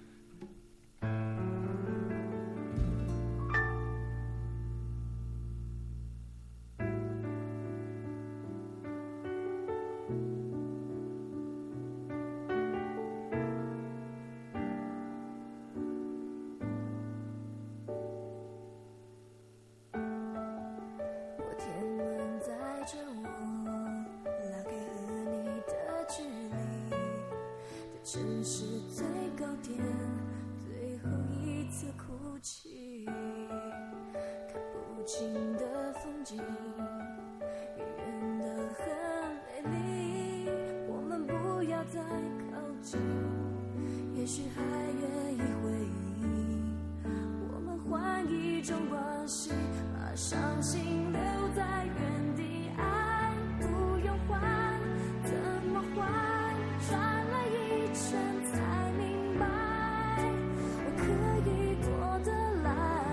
城市最高点，最后一次哭泣，看不清的风景，远远的很美丽。我们不要再靠近，也许还愿意回忆。我们换一种关系，把伤心留在原地。爱不用还，怎么还？转了一圈才明白，我可以过得来。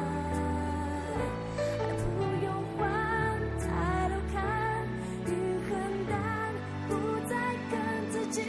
爱不用还，抬头看，雨很淡，不再跟自己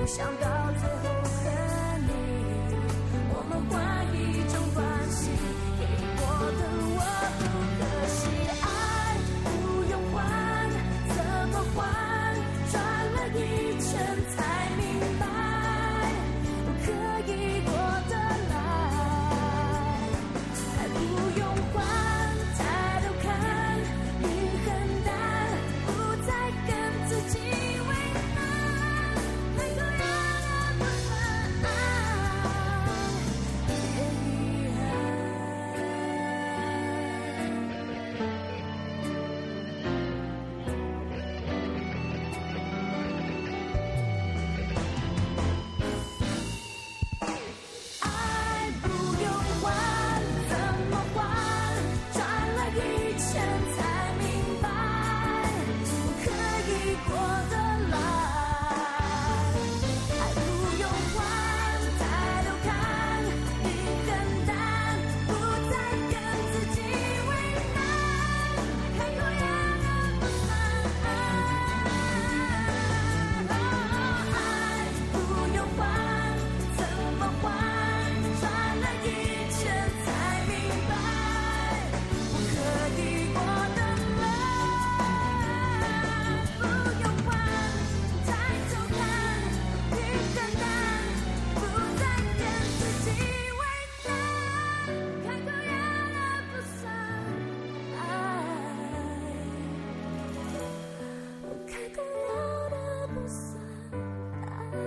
想到最后和你，我们换一种关系，给我的我不可惜，爱不用还，怎么还？转了一圈才明白，可以过得来，爱不用还，抬头看，你很淡，不再跟自己为难，能够让它不算爱，也遗爱不用还，怎么还？转了一圈才明白，可以过得来，爱不用还，抬头看，你很淡，不再跟自己为难，看过眼的不算爱，爱不用还，怎么还？转了一圈才明白，可以过得来，不用还，抬头看，你很淡，不再跟自己为难，看过眼的不算爱，看过眼的不算爱。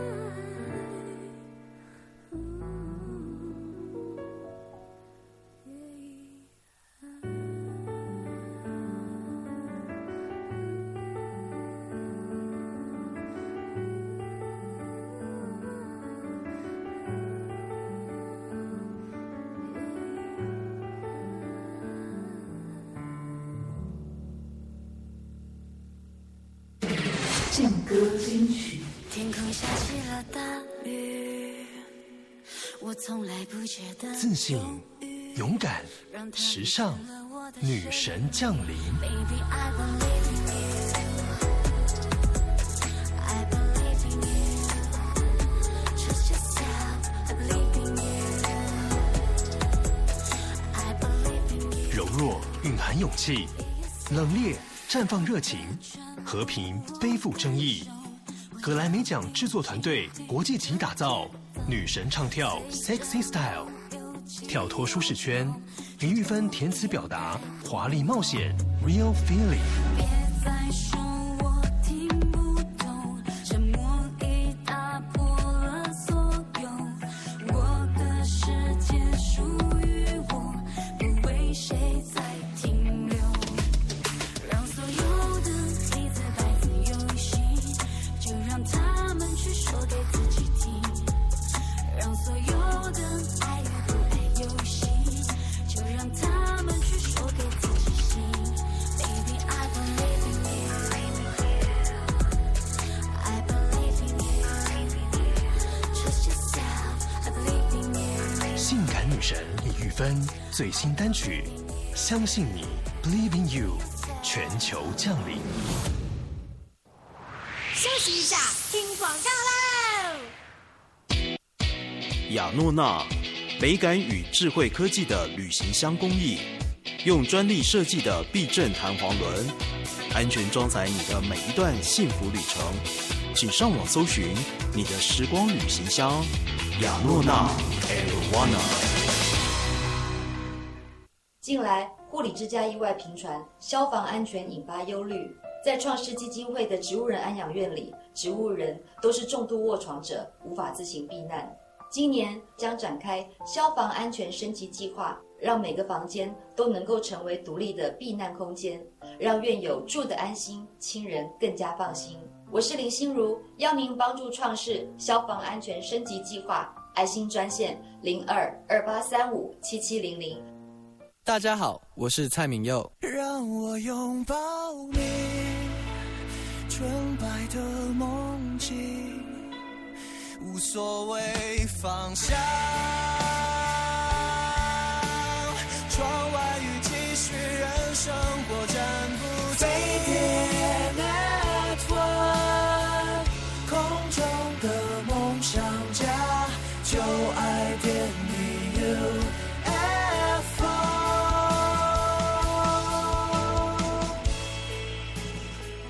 劲歌金曲。 天空下起了大雨，我从来不觉得自信、勇敢、时尚，女神降临。 Baby, I believe in you. I believe in you. Trust yourself. I believe in you. I believe in you. 柔弱蕴含勇气，冷冽绽放热情，和平背负争议。格莱美奖制作团队国际级打造女神唱跳 Sexy Style， 跳脱舒适圈，林玉芬填词表达华丽冒险 Real Feeling。 别再说我听不懂，沉默已打破了所有。我的世界属于我，不为谁再停留。让所有的黑字白字游戏，就让他们去说给自己听。让所有的爱与不爱游戏，就让他们去说给自己信。Baby, I believe in you. I believe in you. Trust yourself. I believe in you. 性感女神李玉芬最新单曲《相信你》，Believe in You， 全球降临。 休息一下，听广告喽！ 雅诺娜，美感与智慧科技的旅行箱工艺，用专利设计的避震弹簧轮，安全装载你的每一段幸福旅程。请上网搜寻你的时光旅行箱，雅诺娜 Arowana。 近来，护理之家意外频传，消防安全引发忧虑。在创世基金会的植物人安养院里，植物人都是重度卧床者，无法自行避难。今年将展开消防安全升级计划，让每个房间都能够成为独立的避难空间，让院友住得安心，亲人更加放心。我是林心如，邀您帮助创世消防安全升级计划，爱心专线零二二八三五七七零零。 大家好，我是蔡明佑。 让我拥抱你，纯白的梦境，无所谓方向。窗外雨继续，任生活暂不停。飞碟 Network， 空中的梦。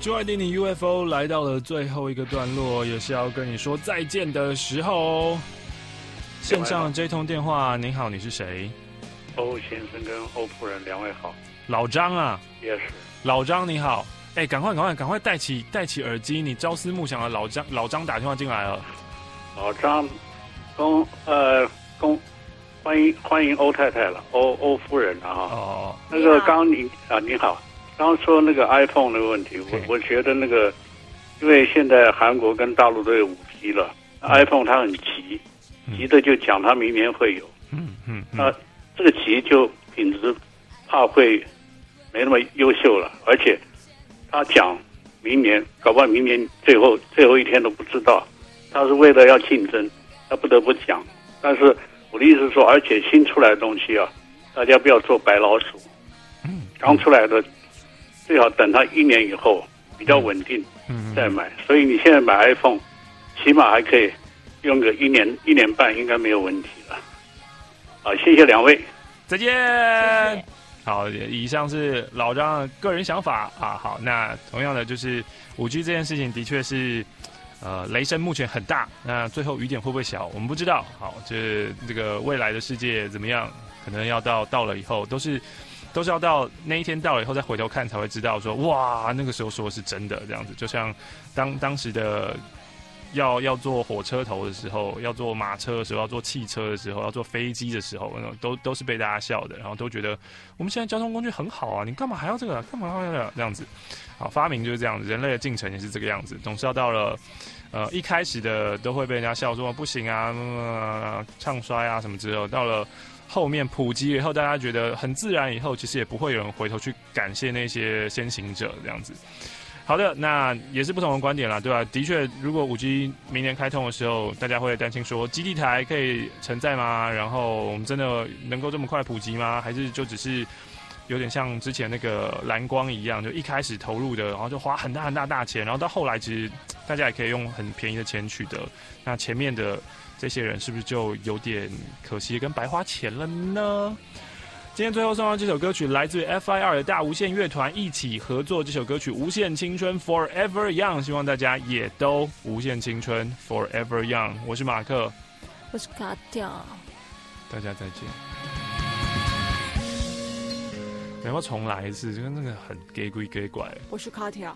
就爱听你 U F O 来到了最后一个段落，也是要跟你说再见的时候哦。线上这通电话，您好，你是谁？ 欧先生跟欧夫人两位好。 老张啊， 也是。 老张你好，哎，赶快赶快赶快戴起戴起耳机，你朝思暮想的老张老张打电话进来了。 老张，公呃公，欢迎欢迎欧太太了，欧欧夫人啊哈。 哦。 那个刚刚您啊你好。刚刚说那个 iPhone 那个问题，我我觉得那个，因为现在韩国跟大陆都有五 G 了、嗯、，iPhone 它很急，急的就讲它明年会有， 嗯嗯， 那、嗯、这个急就品质怕会没那么优秀了，而且他讲明年，搞不好明年最后最后一天都不知道，他是为了要竞争，他不得不讲。但是我的意思是说，而且新出来的东西啊，大家不要做白老鼠，嗯，刚出来的。最好等它一年以后比较稳定再买，嗯、所以你现在买 iPhone， 起码还可以用个一年一年半，应该没有问题了。好，谢谢两位， 再见。谢谢好，以上是老张的个人想法啊。好，那同样的就是五 G 这件事情的确是，呃，雷声目前很大，那最后雨点会不会小，我们不知道。好，这这个未来的世界怎么样，可能要到到了以后都是。都是要到那一天到了以后再回头看才会知道说哇那个时候说的是真的这样子，就像当当时的要要坐火车头的时候，要坐马车的时候，要坐汽车的时候，要坐飞机的时候，都都是被大家笑的，然后都觉得我们现在交通工具很好啊，你干嘛还要这个，干嘛还要这个这样子。好，发明就是这样子，人类的进程也是这个样子，总是要到了呃一开始的都会被人家笑说不行啊，呃、唱衰啊什么之后，到了后面普及以后，大家觉得很自然以后，其实也不会有人回头去感谢那些先行者这样子。好的，那也是不同的观点啦，对吧、啊？的确，如果五 G 明年开通的时候，大家会担心说基地台可以承载吗？然后我们真的能够这么快普及吗？还是就只是有点像之前那个蓝光一样，就一开始投入的，然后就花很大很大大钱，然后到后来其实大家也可以用很便宜的钱取得。那前面的这些人是不是就有点可惜跟白花钱了呢？今天最后送上这首歌曲，来自于 F I R 的大无限乐团一起合作这首歌曲《无限青春 Forever Young》，希望大家也都无限青春 Forever Young。我是马克， 我是卡掉， 大家再见。要不要重来一次？就跟那个很 gay 鬼 gay 怪。 我是卡掉。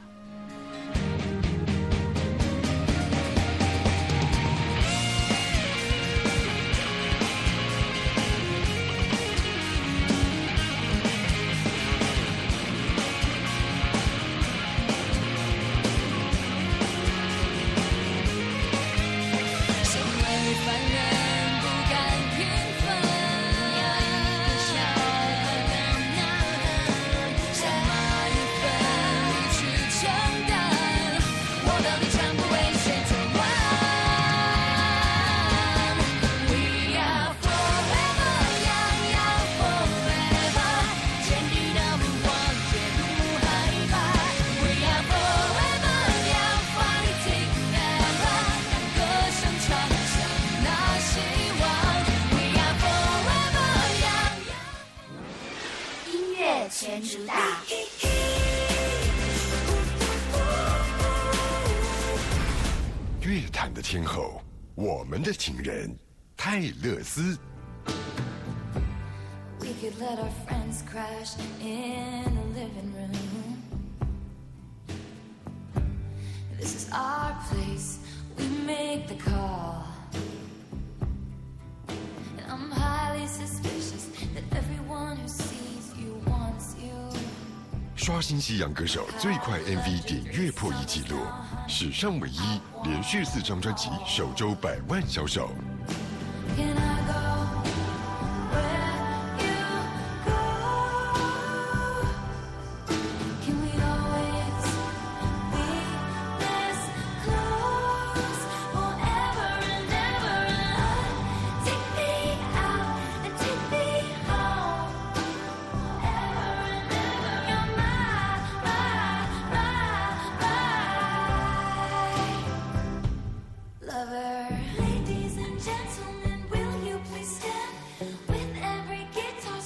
全主打。 乐坛的天后，我们的情人泰勒斯。 We could let our friends crash in the living room. This is our place. We make the call. And I'm highly suspicious that everyone who sees you wants you. 刷新西洋歌手最快 M V 点阅破亿纪录，史上唯一，连续四张专辑首周百万销售。 Can I go?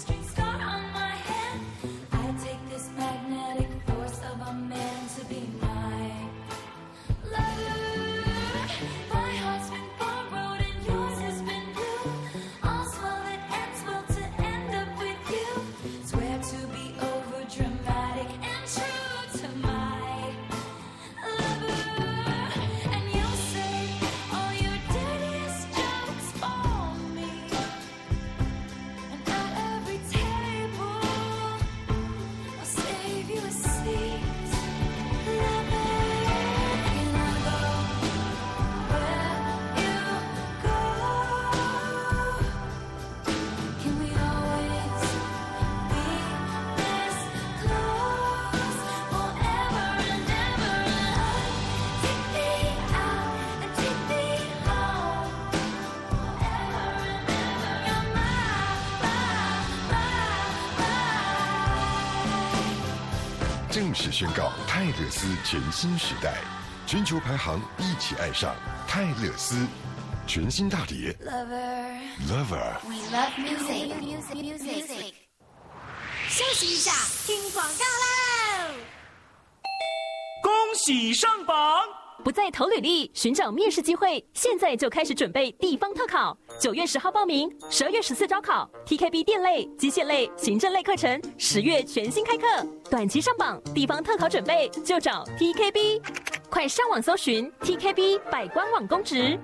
Be mine. 式宣告泰勒斯全新时代，全球排行一起爱上泰勒斯，全新大碟 Lover Lover。 We love music music music。 休息一下，听广告喽！ 恭喜上榜！ 不再投履历，寻找面试机会，现在就开始准备地方特考。九月十号报名，十二月十四招考。T K B 电类、机械类、行政类课程，十月全新开课。短期上榜，地方特考准备就找 T K B。快上网搜寻 T K B 百官网公职。